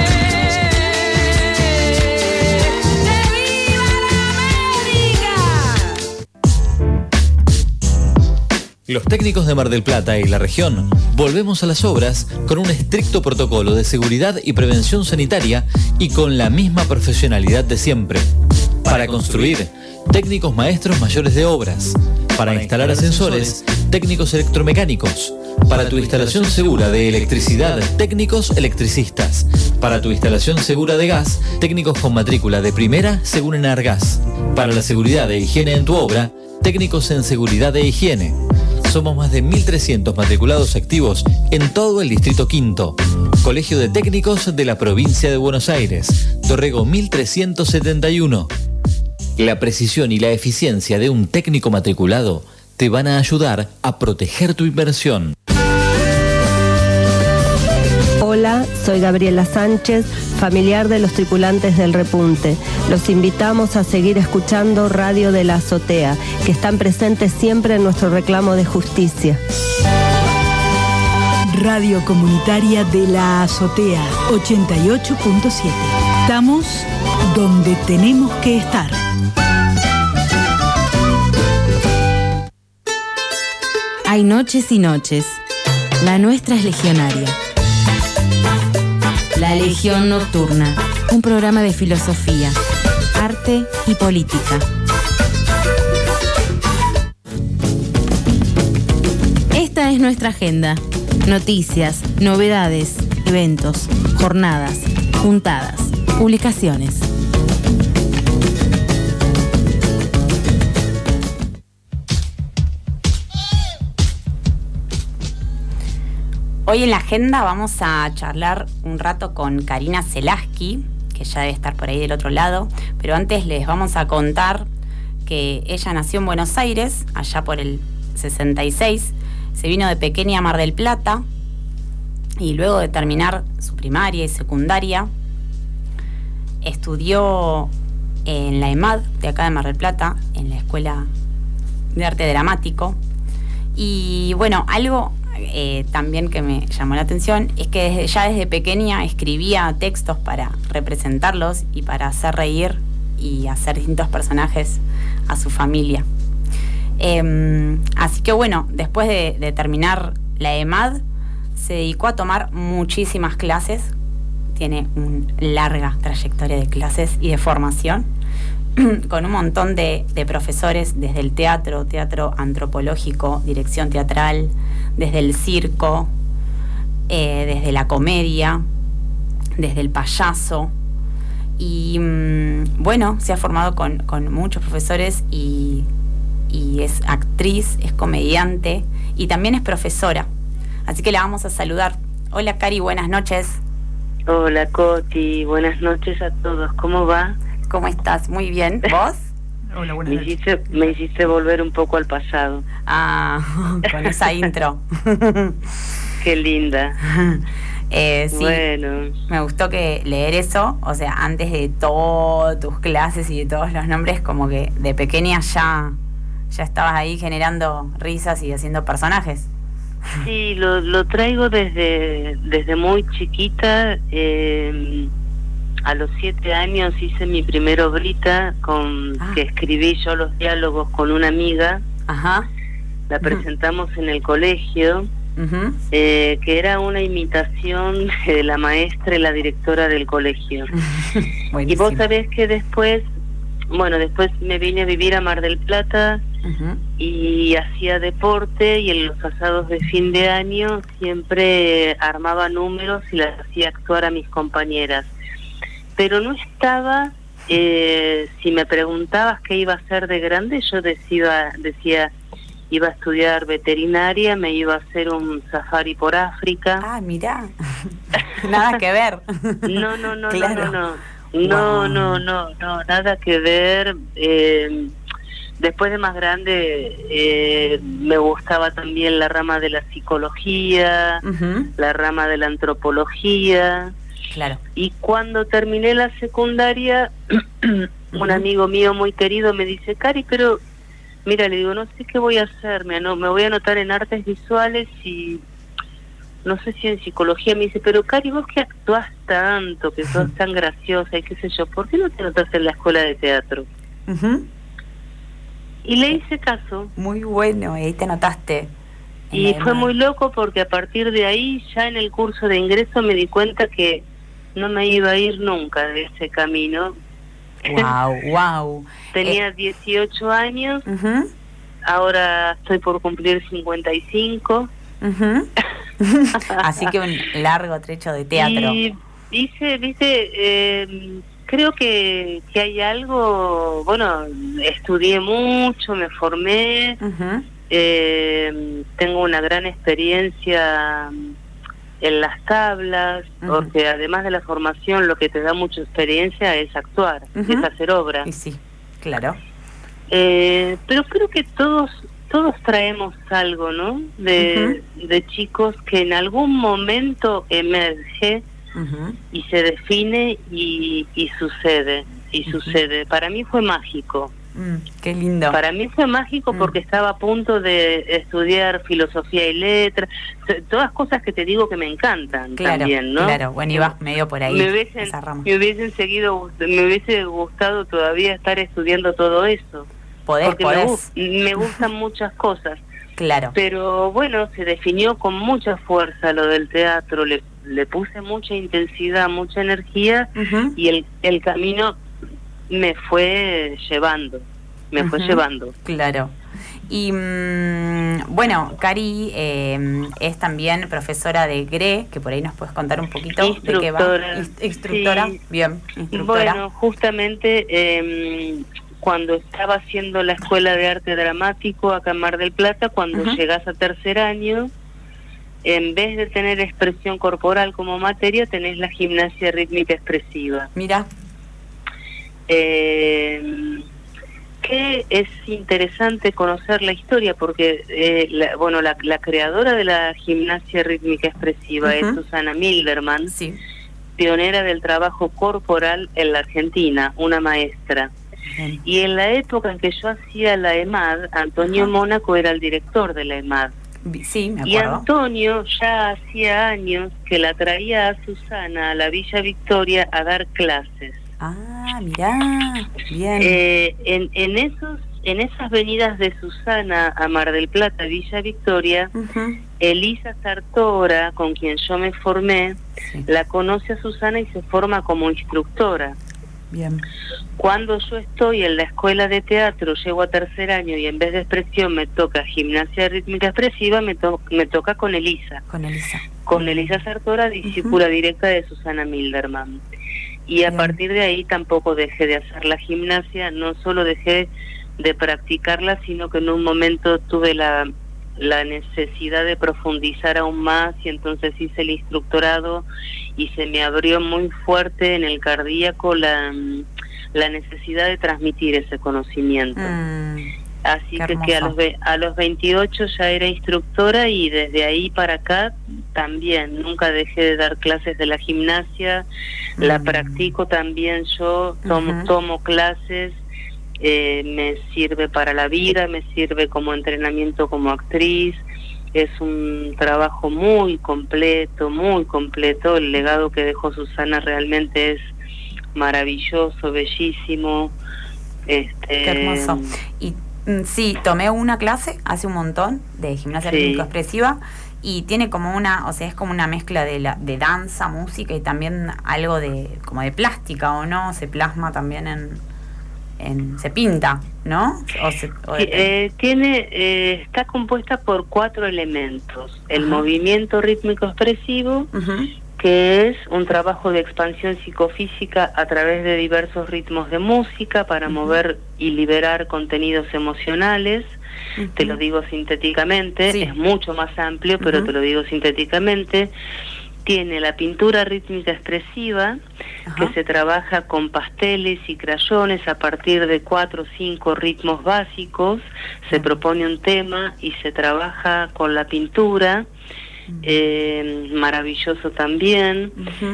Los técnicos de Mar del Plata y la región volvemos a las obras con un estricto protocolo de seguridad y prevención sanitaria y con la misma profesionalidad de siempre. Para construir, técnicos maestros mayores de obras. Para instalar ascensores, técnicos electromecánicos. Para tu instalación segura de electricidad, técnicos electricistas. Para tu instalación segura de gas, técnicos con matrícula de primera según Enargas. Para la seguridad e higiene en tu obra, técnicos en seguridad e higiene. Somos más de 1.300 matriculados activos en todo el Distrito Quinto. Colegio de Técnicos de la Provincia de Buenos Aires, Dorrego 1371. La precisión y la eficiencia de un técnico matriculado te van a ayudar a proteger tu inversión. Hola, soy Gabriela Sánchez, familiar de los tripulantes del Repunte. Los invitamos a seguir escuchando Radio de la Azotea, que están presentes siempre en nuestro reclamo de justicia. Radio Comunitaria de la Azotea 88.7. Estamos donde tenemos que estar. Hay noches y noches. La nuestra es legionaria. La Legión Nocturna, un programa de filosofía, arte y política. Esta es nuestra agenda. Noticias, novedades, eventos, jornadas, juntadas, publicaciones. Hoy en la agenda vamos a charlar un rato con Karina Selaski, que ya debe estar por ahí del otro lado, pero antes les vamos a contar que ella nació en Buenos Aires, allá por el 66, se vino de pequeña a Mar del Plata y luego de terminar su primaria y secundaria, estudió en la EMAD de acá de Mar del Plata, en la Escuela de Arte Dramático. Y bueno, algo también que me llamó la atención es que desde pequeña escribía textos para representarlos y para hacer reír y hacer distintos personajes a su familia. Así que bueno, después de terminar la EMAD, se dedicó a tomar muchísimas clases. Tiene una larga trayectoria de clases y de formación, con un montón de profesores, desde el teatro antropológico, dirección teatral, desde el circo, desde la comedia, desde el payaso. Y bueno, se ha formado con muchos profesores y es actriz, es comediante y también es profesora. Así que la vamos a saludar. Hola Cari, buenas noches. Hola Coti, buenas noches a todos. ¿Cómo va? ¿Cómo estás? Muy bien. ¿Vos? Hola, buenas noches. Me hiciste volver un poco al pasado. Ah, con esa intro. Qué linda. Sí, bueno, me gustó que leer eso, o sea, antes de todas tus clases y de todos los nombres, como que de pequeña ya estabas ahí generando risas y haciendo personajes. Sí, lo traigo desde muy chiquita. A los 7 años hice mi primera obrita que escribí yo los diálogos con una amiga. Ajá. La presentamos en el colegio, que era una imitación de la maestra y la directora del colegio. Y vos sabés que después me vine a vivir a Mar del Plata y hacía deporte, y en los asados de fin de año siempre armaba números y las hacía actuar a mis compañeras. Pero no estaba, si me preguntabas qué iba a hacer de grande, yo decía, iba a estudiar veterinaria, me iba a hacer un safari por África. Ah, mirá, nada que ver. No, claro. No, nada que ver. Después de más grande me gustaba también la rama de la psicología, la rama de la antropología. Claro. Y cuando terminé la secundaria, un amigo mío muy querido me dice, Cari, pero mira, le digo, no sé qué voy a hacer, me voy a anotar en artes visuales y no sé si en psicología. Me dice, pero Cari, vos que actuás tanto, que sos tan graciosa y qué sé yo, ¿por qué no te anotás en la escuela de teatro? Y le hice caso. Muy bueno, ahí te anotaste. Y fue muy loco porque a partir de ahí, ya en el curso de ingreso, me di cuenta que no me iba a ir nunca de ese camino. Wow. Tenía 18 años, ahora estoy por cumplir 55. Así que un largo trecho de teatro. Y creo que hay algo, bueno, estudié mucho, me formé, tengo una gran experiencia en las tablas, porque además de la formación lo que te da mucha experiencia es actuar, es hacer obra. Y sí, claro. Pero creo que todos traemos algo, ¿no? De chicos que en algún momento emerge y se define y sucede. Para mí fue mágico. Qué lindo. Para mí fue mágico porque estaba a punto de estudiar filosofía y letras, todas cosas que te digo que me encantan también, ¿no? Claro, bueno, ibas medio por ahí. Me hubiese gustado todavía estar estudiando todo eso. Podés. Me gustan muchas cosas. Claro. Pero bueno, se definió con mucha fuerza lo del teatro, le puse mucha intensidad, mucha energía y el camino me fue llevando. Claro. Y bueno, Cari es también profesora de GRE, que por ahí nos puedes contar un poquito de qué va. Instructora. Sí. Bien, instructora. Bueno, justamente cuando estaba haciendo la Escuela de Arte Dramático acá en Mar del Plata, cuando llegas a tercer año, en vez de tener expresión corporal como materia, tenés la gimnasia rítmica expresiva. Mira. Que es interesante conocer la historia porque la creadora de la gimnasia rítmica expresiva es Susana Milderman, pionera del trabajo corporal en la Argentina, una maestra. Y en la época en que yo hacía la EMAD, Antonio Mónaco era el director de la EMAD. Sí, me acuerdo. Y Antonio ya hacía años que la traía a Susana a la Villa Victoria a dar clases. Ah, mirá, bien. En esas venidas de Susana a Mar del Plata, Villa Victoria, Elisa Sartora, con quien yo me formé, la conoce a Susana y se forma como instructora. Bien. Cuando yo estoy en la escuela de teatro, llego a tercer año y en vez de expresión me toca gimnasia rítmica expresiva, me toca con Elisa. Con Elisa Sartora, discípula directa de Susana Milderman. Y a partir de ahí tampoco dejé de hacer la gimnasia, no solo dejé de practicarla, sino que en un momento tuve la necesidad de profundizar aún más y entonces hice el instructorado y se me abrió muy fuerte en el cardíaco la necesidad de transmitir ese conocimiento. Así que a los 28 ya era instructora y desde ahí para acá también nunca dejé de dar clases de la gimnasia, la practico también yo, tomo clases, me sirve para la vida, me sirve como entrenamiento como actriz, es un trabajo muy completo, el legado que dejó Susana realmente es maravilloso, bellísimo. Qué hermoso. Y sí, tomé una clase hace un montón de gimnasia rítmica expresiva y tiene como es como una mezcla de danza, música y también algo como de plástica, ¿o no? Se plasma también se pinta, ¿no? Está compuesta por 4 elementos. El movimiento rítmico expresivo, que es un trabajo de expansión psicofísica a través de diversos ritmos de música para mover y liberar contenidos emocionales. Te lo digo sintéticamente, es mucho más amplio, pero te lo digo sintéticamente. Tiene la pintura rítmica expresiva, que se trabaja con pasteles y crayones a partir de 4 o 5 ritmos básicos. Se propone un tema y se trabaja con la pintura. Maravilloso también.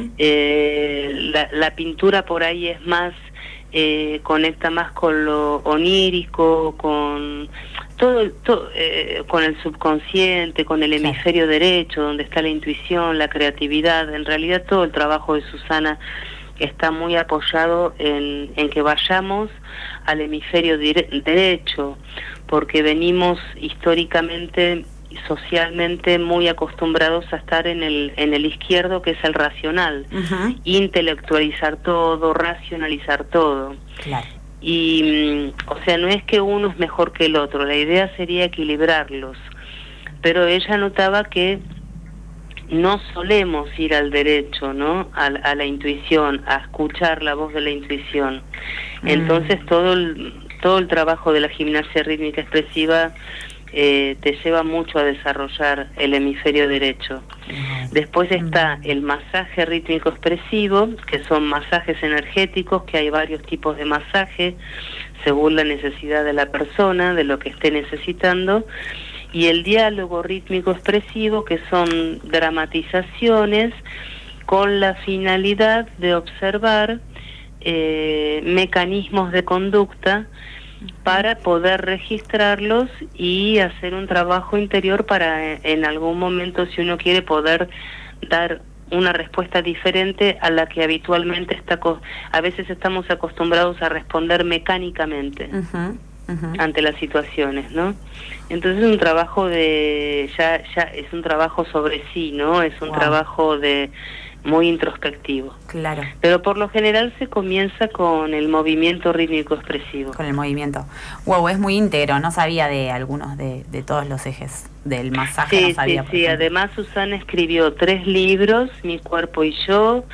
La pintura por ahí es más, conecta más con lo onírico, con todo con el subconsciente, con el hemisferio derecho, donde está la intuición, la creatividad. En realidad todo el trabajo de Susana está muy apoyado en que vayamos al hemisferio derecho, porque venimos históricamente socialmente muy acostumbrados a estar en el izquierdo, que es el racional, intelectualizar todo, racionalizar todo. Claro. Y, o sea, no es que uno es mejor que el otro, la idea sería equilibrarlos. Pero ella notaba que no solemos ir al derecho, ¿no? A la intuición, a escuchar la voz de la intuición. Entonces todo el trabajo de la gimnasia rítmica expresiva te lleva mucho a desarrollar el hemisferio derecho. Después está el masaje rítmico expresivo, que son masajes energéticos, que hay varios tipos de masaje según la necesidad de la persona, de lo que esté necesitando. Y el diálogo rítmico expresivo, que son dramatizaciones con la finalidad de observar mecanismos de conducta para poder registrarlos y hacer un trabajo interior para en algún momento, si uno quiere, poder dar una respuesta diferente a la que habitualmente a veces estamos acostumbrados a responder mecánicamente ante las situaciones, ¿no? Entonces es un trabajo ya es un trabajo sobre sí, ¿no? Es un trabajo muy introspectivo. Claro. Pero por lo general se comienza con el movimiento rítmico expresivo. Con el movimiento. Wow, es muy íntegro, no sabía de algunos de todos los ejes del masaje, sí, no sabía. Sí, además Susana escribió 3 libros, Mi cuerpo y yo,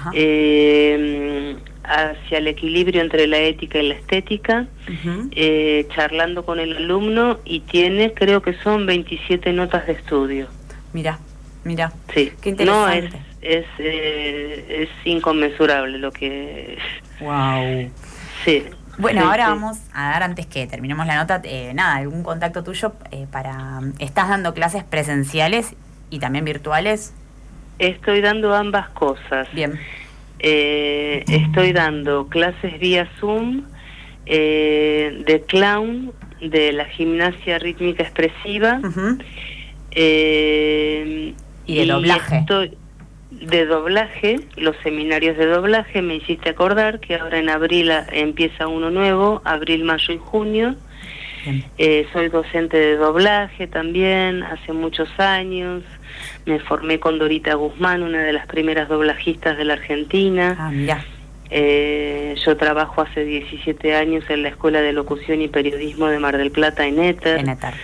hacia el equilibrio entre la ética y la estética, charlando con el alumno, y tiene, creo que son 27 notas de estudio. Mira. Sí. Qué interesante. No, es inconmensurable lo que... Wow. Sí. Bueno, sí, ahora vamos a dar, antes que terminemos la nota, algún contacto tuyo para... ¿Estás dando clases presenciales y también virtuales? Estoy dando ambas cosas. Bien. Estoy dando clases vía Zoom de clown, de la gimnasia rítmica expresiva, y de doblaje. De doblaje, los seminarios de doblaje. Me hiciste acordar que ahora en abril empieza uno nuevo, abril, mayo y junio. Soy docente de doblaje también, hace muchos años. Me formé con Dorita Guzmán, una de las primeras doblajistas de la Argentina. Ah, mira. Yo trabajo hace 17 años en la Escuela de Locución y Periodismo de Mar del Plata, en ETER.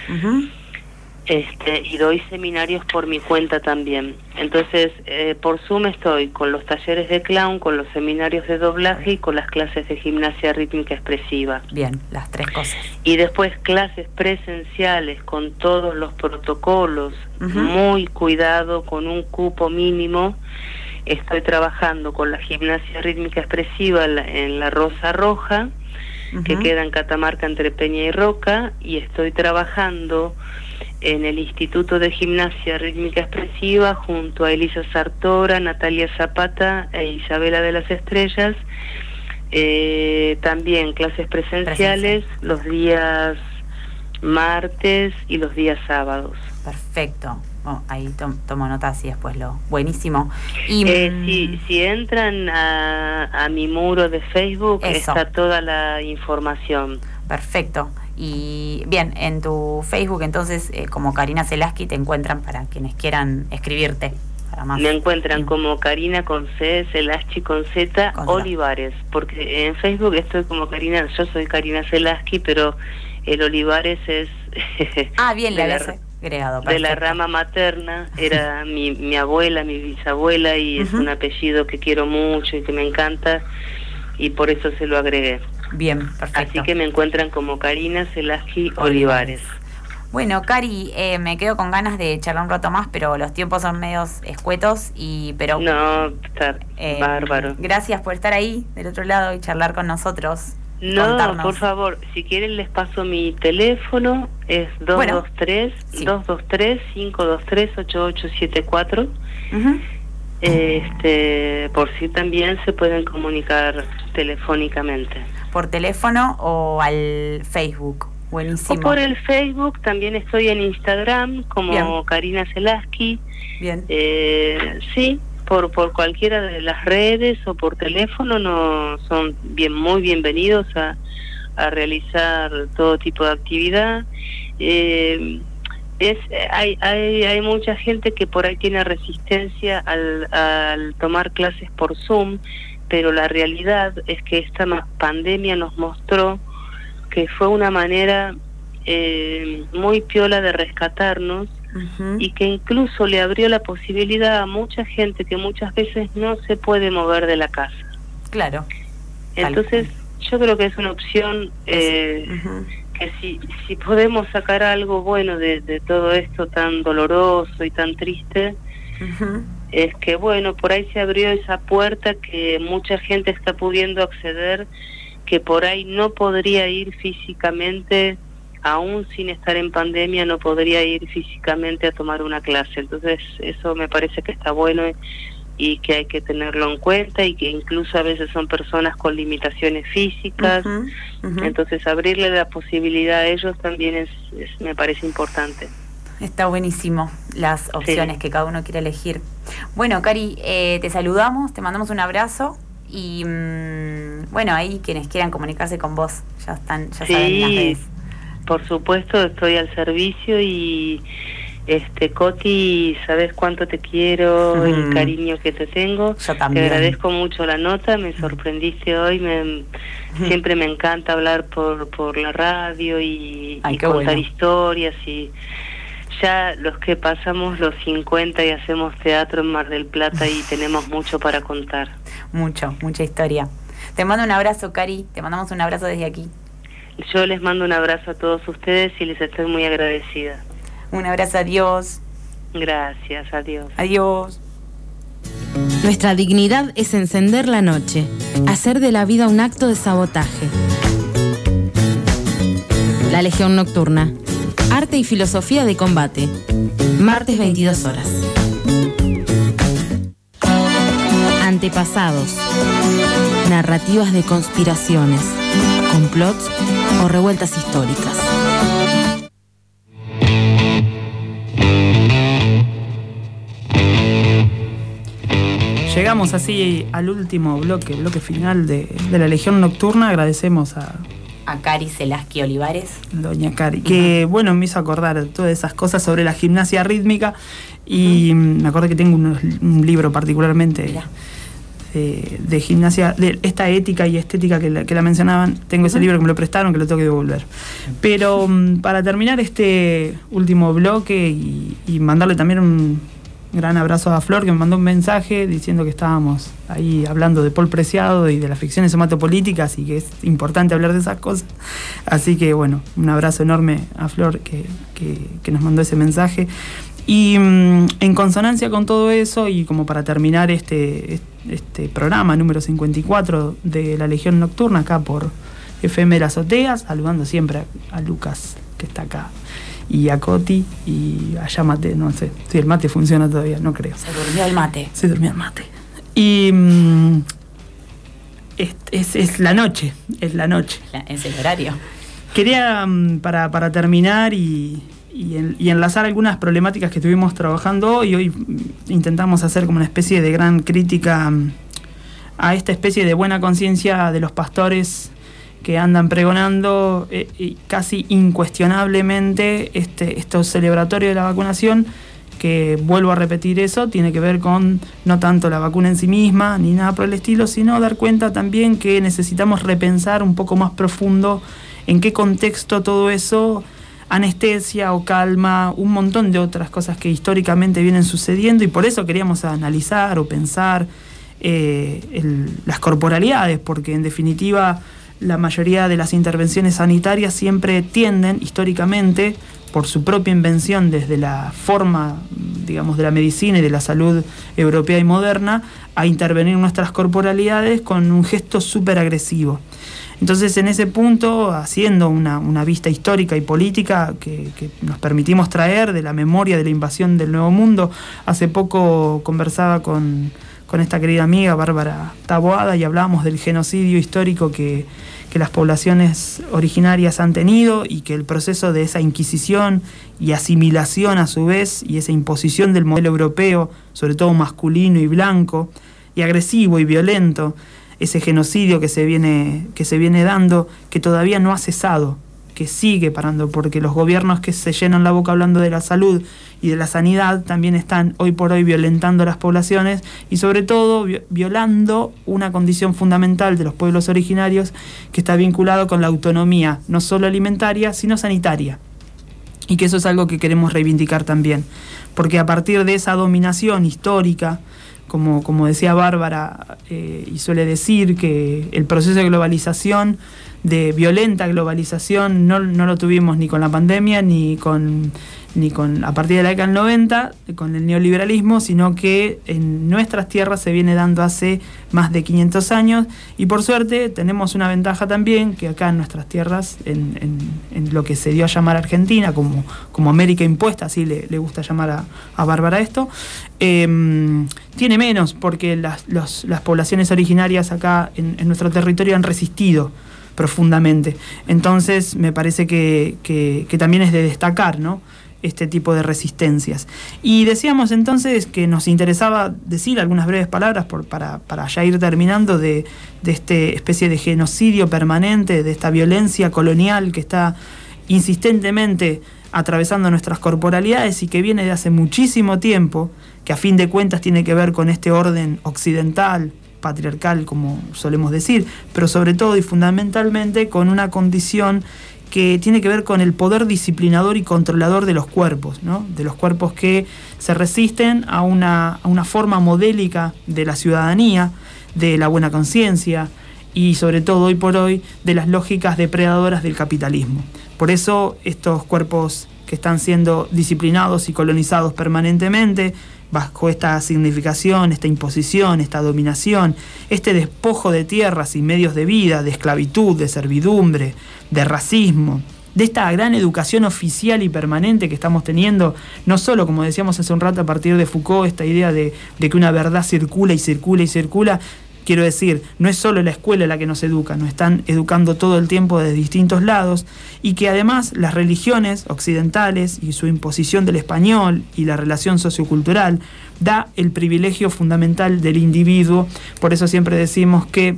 Y doy seminarios por mi cuenta también. Entonces, por Zoom estoy con los talleres de clown, con los seminarios de doblaje y con las clases de gimnasia rítmica expresiva. Bien, las 3 cosas. Y después clases presenciales con todos los protocolos, muy cuidado, con un cupo mínimo. Estoy trabajando con la gimnasia rítmica expresiva en la Rosa Roja, que queda en Catamarca entre Peña y Roca, y estoy trabajando en el Instituto de Gimnasia Rítmica Expresiva junto a Elisa Sartora, Natalia Zapata e Isabela de las Estrellas. También clases presenciales los días martes y los días sábados. Perfecto. Ahí tomo notas y después buenísimo. Y si entran a mi muro de Facebook, está toda la información. Perfecto. Y bien, en tu Facebook entonces, como Karina Selaski, te encuentran para quienes quieran escribirte. Para más. Me encuentran como Karina con C, Selaski con Z, Olivares, porque en Facebook estoy como Karina, yo soy Karina Selaski, pero el Olivares es... bien, le habías agregado. De la rama materna, era mi abuela, mi bisabuela, y es un apellido que quiero mucho y que me encanta, y por eso se lo agregué. Bien, perfecto. Así que me encuentran como Karina Selaski Olivares. Bueno, Cari, me quedo con ganas de charlar un rato más, pero los tiempos son medios escuetos, pero no, está bárbaro. Gracias por estar ahí del otro lado y charlar con nosotros. No, contarnos. Por favor, si quieren les paso mi teléfono, es 223-523-8874. Por si también se pueden comunicar telefónicamente. ¿Por teléfono o al Facebook? Buenísimo. O por el Facebook, también estoy en Instagram como Karina Selaski. Bien. Sí, por cualquiera de las redes o por teléfono son muy bienvenidos a realizar todo tipo de actividad. Hay mucha gente que por ahí tiene resistencia al tomar clases por Zoom, pero la realidad es que esta pandemia nos mostró que fue una manera muy piola de rescatarnos, y que incluso le abrió la posibilidad a mucha gente que muchas veces no se puede mover de la casa. Claro. Entonces yo creo que es una opción que si podemos sacar algo bueno de todo esto tan doloroso y tan triste, es que bueno, por ahí se abrió esa puerta que mucha gente está pudiendo acceder, que por ahí no podría ir físicamente, aún sin estar en pandemia, no podría ir físicamente a tomar una clase. Entonces eso me parece que está bueno y que hay que tenerlo en cuenta, y que incluso a veces son personas con limitaciones físicas. Entonces abrirle la posibilidad a ellos también me parece importante. Está buenísimo las opciones que cada uno quiere elegir. Bueno, Cari, te saludamos, te mandamos un abrazo y bueno, ahí quienes quieran comunicarse con vos ya saben las redes. Por supuesto, estoy al servicio y Coti, sabes cuánto te quiero, el cariño que te tengo. Yo también. Te agradezco mucho la nota, me sorprendiste hoy, siempre me encanta hablar por la radio y contar historias, y ya los que pasamos los 50 y hacemos teatro en Mar del Plata y tenemos mucho para contar. Mucha historia. Te mando un abrazo, Cari, te mandamos un abrazo desde aquí. Yo les mando un abrazo a todos ustedes y les estoy muy agradecida. Un abrazo, adiós. Gracias, adiós. Adiós. Nuestra dignidad es encender la noche, hacer de la vida un acto de sabotaje. La Legión Nocturna. Arte y filosofía de combate. Martes 22 horas. Antepasados. Narrativas de conspiraciones, complots o revueltas históricas. Llegamos así al último bloque final de la Legión Nocturna. Agradecemos a Cari Selaski Olivares. Doña Cari, que bueno, me hizo acordar todas esas cosas sobre la gimnasia rítmica, y me acordé que tengo un libro particularmente de gimnasia, de esta ética y estética que la mencionaban. Tengo ese libro que me lo prestaron, que lo tengo que devolver. Pero para terminar este último bloque y mandarle también un gran abrazo a Flor, que me mandó un mensaje diciendo que estábamos ahí hablando de Paul Preciado y de las ficciones hematopolíticas, y que es importante hablar de esas cosas. Así que bueno, un abrazo enorme a Flor que nos mandó ese mensaje. Y en consonancia con todo eso, y como para terminar este programa número 54 de la Legión Nocturna, acá por FM de la Azotea, saludando siempre a Lucas, que está acá, y a Coti, y allá Mate, no sé si el mate funciona todavía, no creo. Se durmió el mate. Y es la noche, es el horario. Quería, para terminar y enlazar algunas problemáticas que estuvimos trabajando hoy intentamos hacer como una especie de gran crítica a esta especie de buena conciencia de los pastores que andan pregonando casi incuestionablemente estos celebratorios de la vacunación, que, vuelvo a repetir eso, tiene que ver con no tanto la vacuna en sí misma ni nada por el estilo, sino dar cuenta también que necesitamos repensar un poco más profundo en qué contexto todo eso anestesia o calma un montón de otras cosas que históricamente vienen sucediendo, y por eso queríamos analizar o pensar las corporalidades, porque en definitiva la mayoría de las intervenciones sanitarias siempre tienden históricamente, por su propia invención desde la forma, digamos, de la medicina y de la salud europea y moderna, a intervenir en nuestras corporalidades con un gesto súper agresivo. Entonces, en ese punto, haciendo una vista histórica y política que nos permitimos traer de la memoria de la invasión del Nuevo Mundo, hace poco conversaba con esta querida amiga Bárbara Taboada y hablábamos del genocidio histórico que las poblaciones originarias han tenido, y que el proceso de esa inquisición y asimilación a su vez, y esa imposición del modelo europeo, sobre todo masculino y blanco, y agresivo y violento, ese genocidio que se viene dando, que todavía no ha cesado, que sigue parando, porque los gobiernos que se llenan la boca hablando de la salud y de la sanidad también están hoy por hoy violentando a las poblaciones y sobre todo violando una condición fundamental de los pueblos originarios que está vinculado con la autonomía, no solo alimentaria, sino sanitaria. Y que eso es algo que queremos reivindicar también, porque a partir de esa dominación histórica, como decía Bárbara, y suele decir que el proceso de globalización, de violenta globalización, no lo tuvimos ni con la pandemia, ni con a partir de la década del 90, con el neoliberalismo, sino que en nuestras tierras se viene dando hace más de 500 años, y por suerte tenemos una ventaja también, que acá en nuestras tierras, en lo que se dio a llamar Argentina, como América impuesta, así le gusta llamar a Bárbara esto, tiene menos, porque las poblaciones originarias acá en nuestro territorio han resistido profundamente. Entonces me parece que también es de destacar, ¿no?, este tipo de resistencias. Y decíamos entonces que nos interesaba decir algunas breves palabras para ya ir terminando de esta especie de genocidio permanente, de esta violencia colonial que está insistentemente atravesando nuestras corporalidades y que viene de hace muchísimo tiempo, que a fin de cuentas tiene que ver con este orden occidental, patriarcal, como solemos decir, pero sobre todo y fundamentalmente con una condición que tiene que ver con el poder disciplinador y controlador de los cuerpos, ¿no?, de los cuerpos que se resisten a una forma modélica de la ciudadanía, de la buena conciencia y sobre todo hoy por hoy de las lógicas depredadoras del capitalismo. Por eso estos cuerpos que están siendo disciplinados y colonizados permanentemente bajo esta significación, esta imposición, esta dominación, este despojo de tierras y medios de vida, de esclavitud, de servidumbre, de racismo, de esta gran educación oficial y permanente que estamos teniendo, no solo, como decíamos hace un rato, a partir de Foucault, esta idea de que una verdad circula y circula y circula. Quiero decir, no es solo la escuela la que nos educa, nos están educando todo el tiempo de distintos lados, y que además las religiones occidentales y su imposición del español y la relación sociocultural da el privilegio fundamental del individuo. Por eso siempre decimos que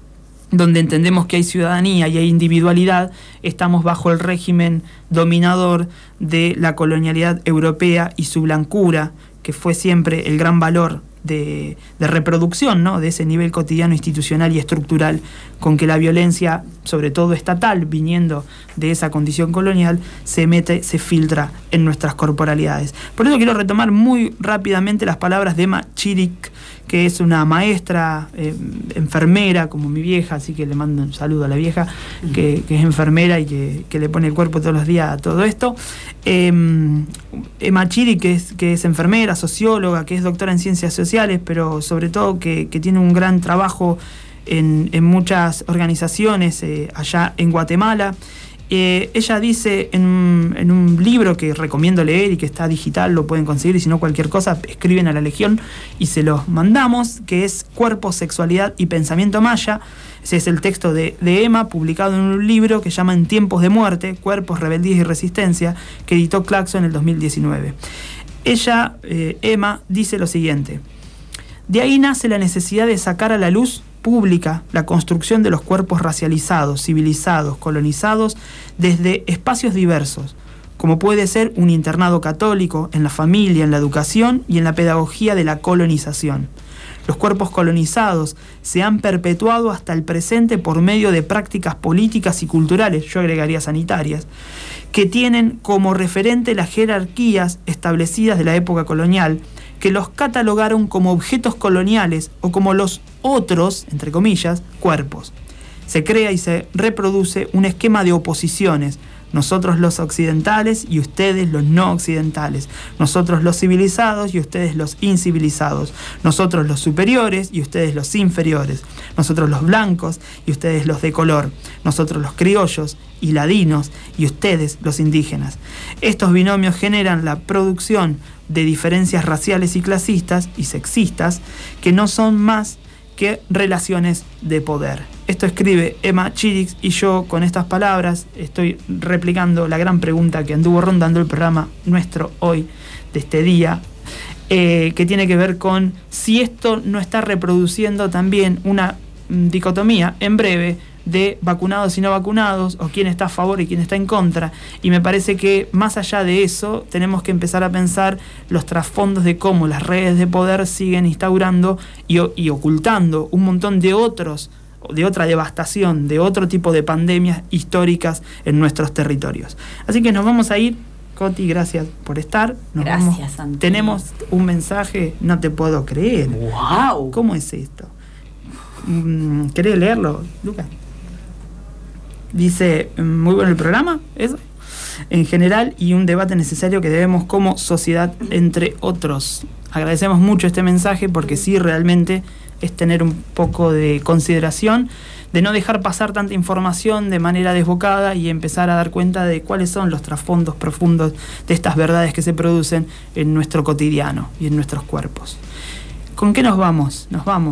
donde entendemos que hay ciudadanía y hay individualidad, estamos bajo el régimen dominador de la colonialidad europea y su blancura, que fue siempre el gran valor de reproducción, ¿no?, de ese nivel cotidiano, institucional y estructural con que la violencia, sobre todo estatal, viniendo de esa condición colonial, se filtra en nuestras corporalidades. Por eso quiero retomar muy rápidamente las palabras de Emma Chiric, que es una maestra, enfermera, como mi vieja, así que le mando un saludo a la vieja, que es enfermera y que le pone el cuerpo todos los días a todo esto. Emma Chiric, que es enfermera, socióloga, que es doctora en ciencias sociales, pero sobre todo que tiene un gran trabajo en muchas organizaciones allá en Guatemala. Ella dice en un libro que recomiendo leer y que está digital, lo pueden conseguir, y si no cualquier cosa escriben a la Legión y se los mandamos, que es Cuerpo, Sexualidad y Pensamiento Maya. Ese es el texto de Emma, publicado en un libro que se llama En tiempos de muerte, Cuerpos, Rebeldías y Resistencia, que editó Claxo en el 2019. Ella, Emma, dice lo siguiente: de ahí nace la necesidad de sacar a la luz pública la construcción de los cuerpos racializados, civilizados, colonizados desde espacios diversos, como puede ser un internado católico, en la familia, en la educación y en la pedagogía de la colonización. Los cuerpos colonizados se han perpetuado hasta el presente por medio de prácticas políticas y culturales, yo agregaría sanitarias, que tienen como referente las jerarquías establecidas de la época colonial, que los catalogaron como objetos coloniales o como los otros, entre comillas, cuerpos. Se crea y se reproduce un esquema de oposiciones: nosotros los occidentales y ustedes los no occidentales, nosotros los civilizados y ustedes los incivilizados, nosotros los superiores y ustedes los inferiores, nosotros los blancos y ustedes los de color, nosotros los criollos y ladinos y ustedes los indígenas. Estos binomios generan la producción de diferencias raciales y clasistas y sexistas que no son más que relaciones de poder. Esto escribe Emma Chiric, y yo con estas palabras estoy replicando la gran pregunta que anduvo rondando el programa nuestro hoy, de este día, que tiene que ver con si esto no está reproduciendo también una dicotomía en breve de vacunados y no vacunados, o quién está a favor y quién está en contra. Y me parece que más allá de eso tenemos que empezar a pensar los trasfondos de cómo las redes de poder siguen instaurando y ocultando un montón de otra devastación, de otro tipo de pandemias históricas en nuestros territorios. Así que nos vamos a ir. Coti, gracias por estar. Gracias, Santi. Tenemos un mensaje, no te puedo creer. ¡Wow! ¿Cómo es esto? ¿Querés leerlo, Lucas? Dice, muy bueno el programa, eso, en general, y un debate necesario que debemos como sociedad, entre otros. Agradecemos mucho este mensaje porque sí, realmente es tener un poco de consideración, de no dejar pasar tanta información de manera desbocada y empezar a dar cuenta de cuáles son los trasfondos profundos de estas verdades que se producen en nuestro cotidiano y en nuestros cuerpos. ¿Con qué nos vamos?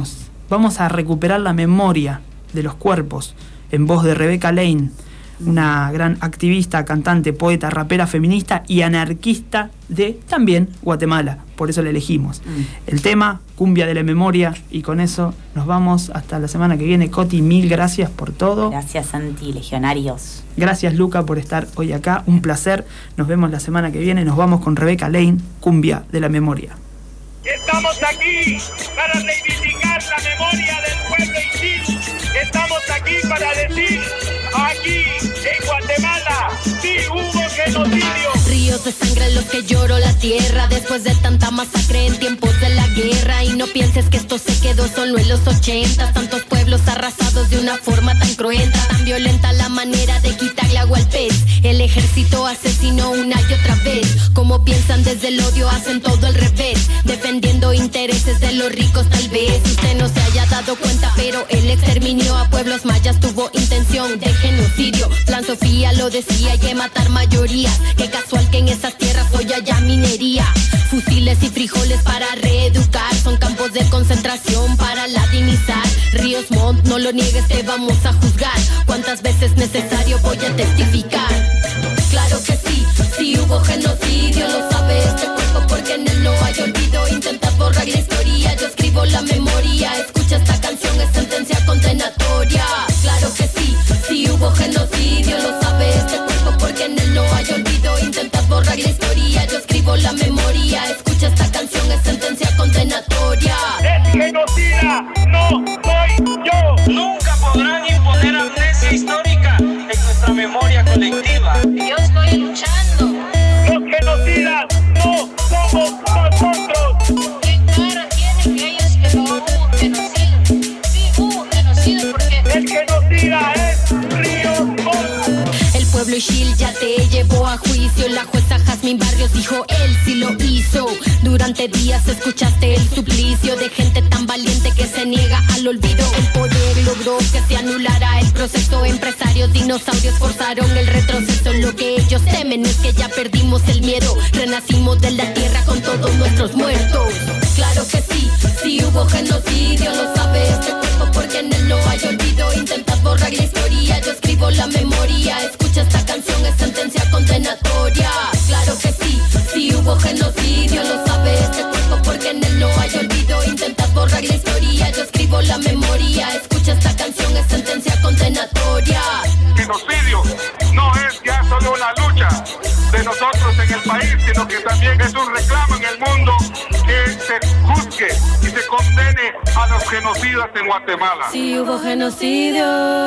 Vamos a recuperar la memoria de los cuerpos en voz de Rebecca Lane, una gran activista, cantante, poeta, rapera, feminista y anarquista de también Guatemala. Por eso la elegimos. El tema, Cumbia de la Memoria, y con eso nos vamos hasta la semana que viene. Coti, mil gracias por todo. Gracias, Santi, legionarios. Gracias, Luca, por estar hoy acá. Un placer. Nos vemos la semana que viene. Nos vamos con Rebecca Lane, Cumbia de la Memoria. Estamos aquí para reivindicar la memoria del pueblo Ixil. Estamos aquí para decir, aquí en Guatemala, sí hubo genocidio. Ríos de sangre en los que lloró la tierra después de tanta masacre en tiempos de la guerra. Y no pienses que esto se quedó solo en los 80. Tantos pueblos arrasados de una forma tan cruenta, tan violenta la manera de quitarle agua al pez. El ejército asesinó una y otra vez. Como piensan desde el odio hacen todo al revés, defendiendo intereses de los ricos tal vez. Usted no se haya dado cuenta, pero el exterminio a pueblos mayas tuvo intención de genocidio. Plan Sofía lo decía, hay que matar mayorías. Qué casual que en esas tierras hoy haya minería. Fusiles y frijoles para reeducar, son campos de concentración para latinizar. Ríos Montt, no lo niegues, te vamos a juzgar. Cuántas veces necesario voy a testificar. Claro que sí, sí hubo genocidio, lo sabe este cuerpo porque en él no hay olvido. Intentas borrar la historia, yo escribo la memoria. Escucha esta canción, es sentencia condenatoria. Claro que sí, sí hubo genocidio, lo sabe este cuerpo porque en él no hay olvido. Intentas borrar la historia, yo escribo la memoria. Escucha esta canción, es sentencia condenatoria. Es genocida, no soy yo. Nunca podrán imponer amnesia histórica en nuestra memoria colectiva. Yo estoy luchando. Los genocidas no somos nosotros. ¿Qué cara tienen ellos que no hubo genocidio? Sí hubo genocidio porque el genocida es Ríos Montt. El pueblo Ixil ya te llevó a juicio. La jueza Jazmín Barrios dijo él sí lo hizo. Durante días escuchaste el suplicio de gente tan valiente que se niega al olvido. El poder logró que se anulara el proceso. Empresarios, dinosaurios forzaron el retroceso. Lo que ellos temen es que ya perdimos el miedo. Renacimos de la tierra con todos nuestros muertos. Claro que sí, sí hubo genocidio, lo sabe este cuerpo porque en él no hay olvido. Intentas borrar la historia, yo escribo la memoria. Escucha esta canción, es sentencia condenatoria. Claro que sí, sí hubo genocidio, lo sabe este cuerpo porque en él no hay olvido. Intentas borrar la historia, yo escribo la memoria. Escucha esta canción, es sentencia condenatoria. Genocidio no es ya solo una lucha de nosotros en el país, sino que también es un reclamo en el mundo que se juzgue y se condene a los genocidas en Guatemala. Sí hubo genocidio.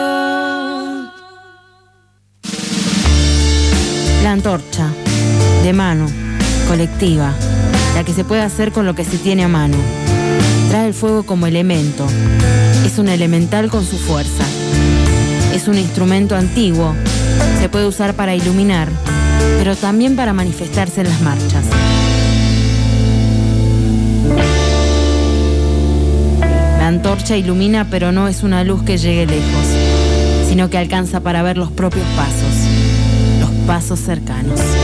La antorcha, de mano, colectiva, la que se puede hacer con lo que se tiene a mano. Trae el fuego como elemento. Es un elemental con su fuerza. Es un instrumento antiguo. Se puede usar para iluminar, pero también para manifestarse en las marchas. La antorcha ilumina, pero no es una luz que llegue lejos, sino que alcanza para ver los propios pasos cercanos.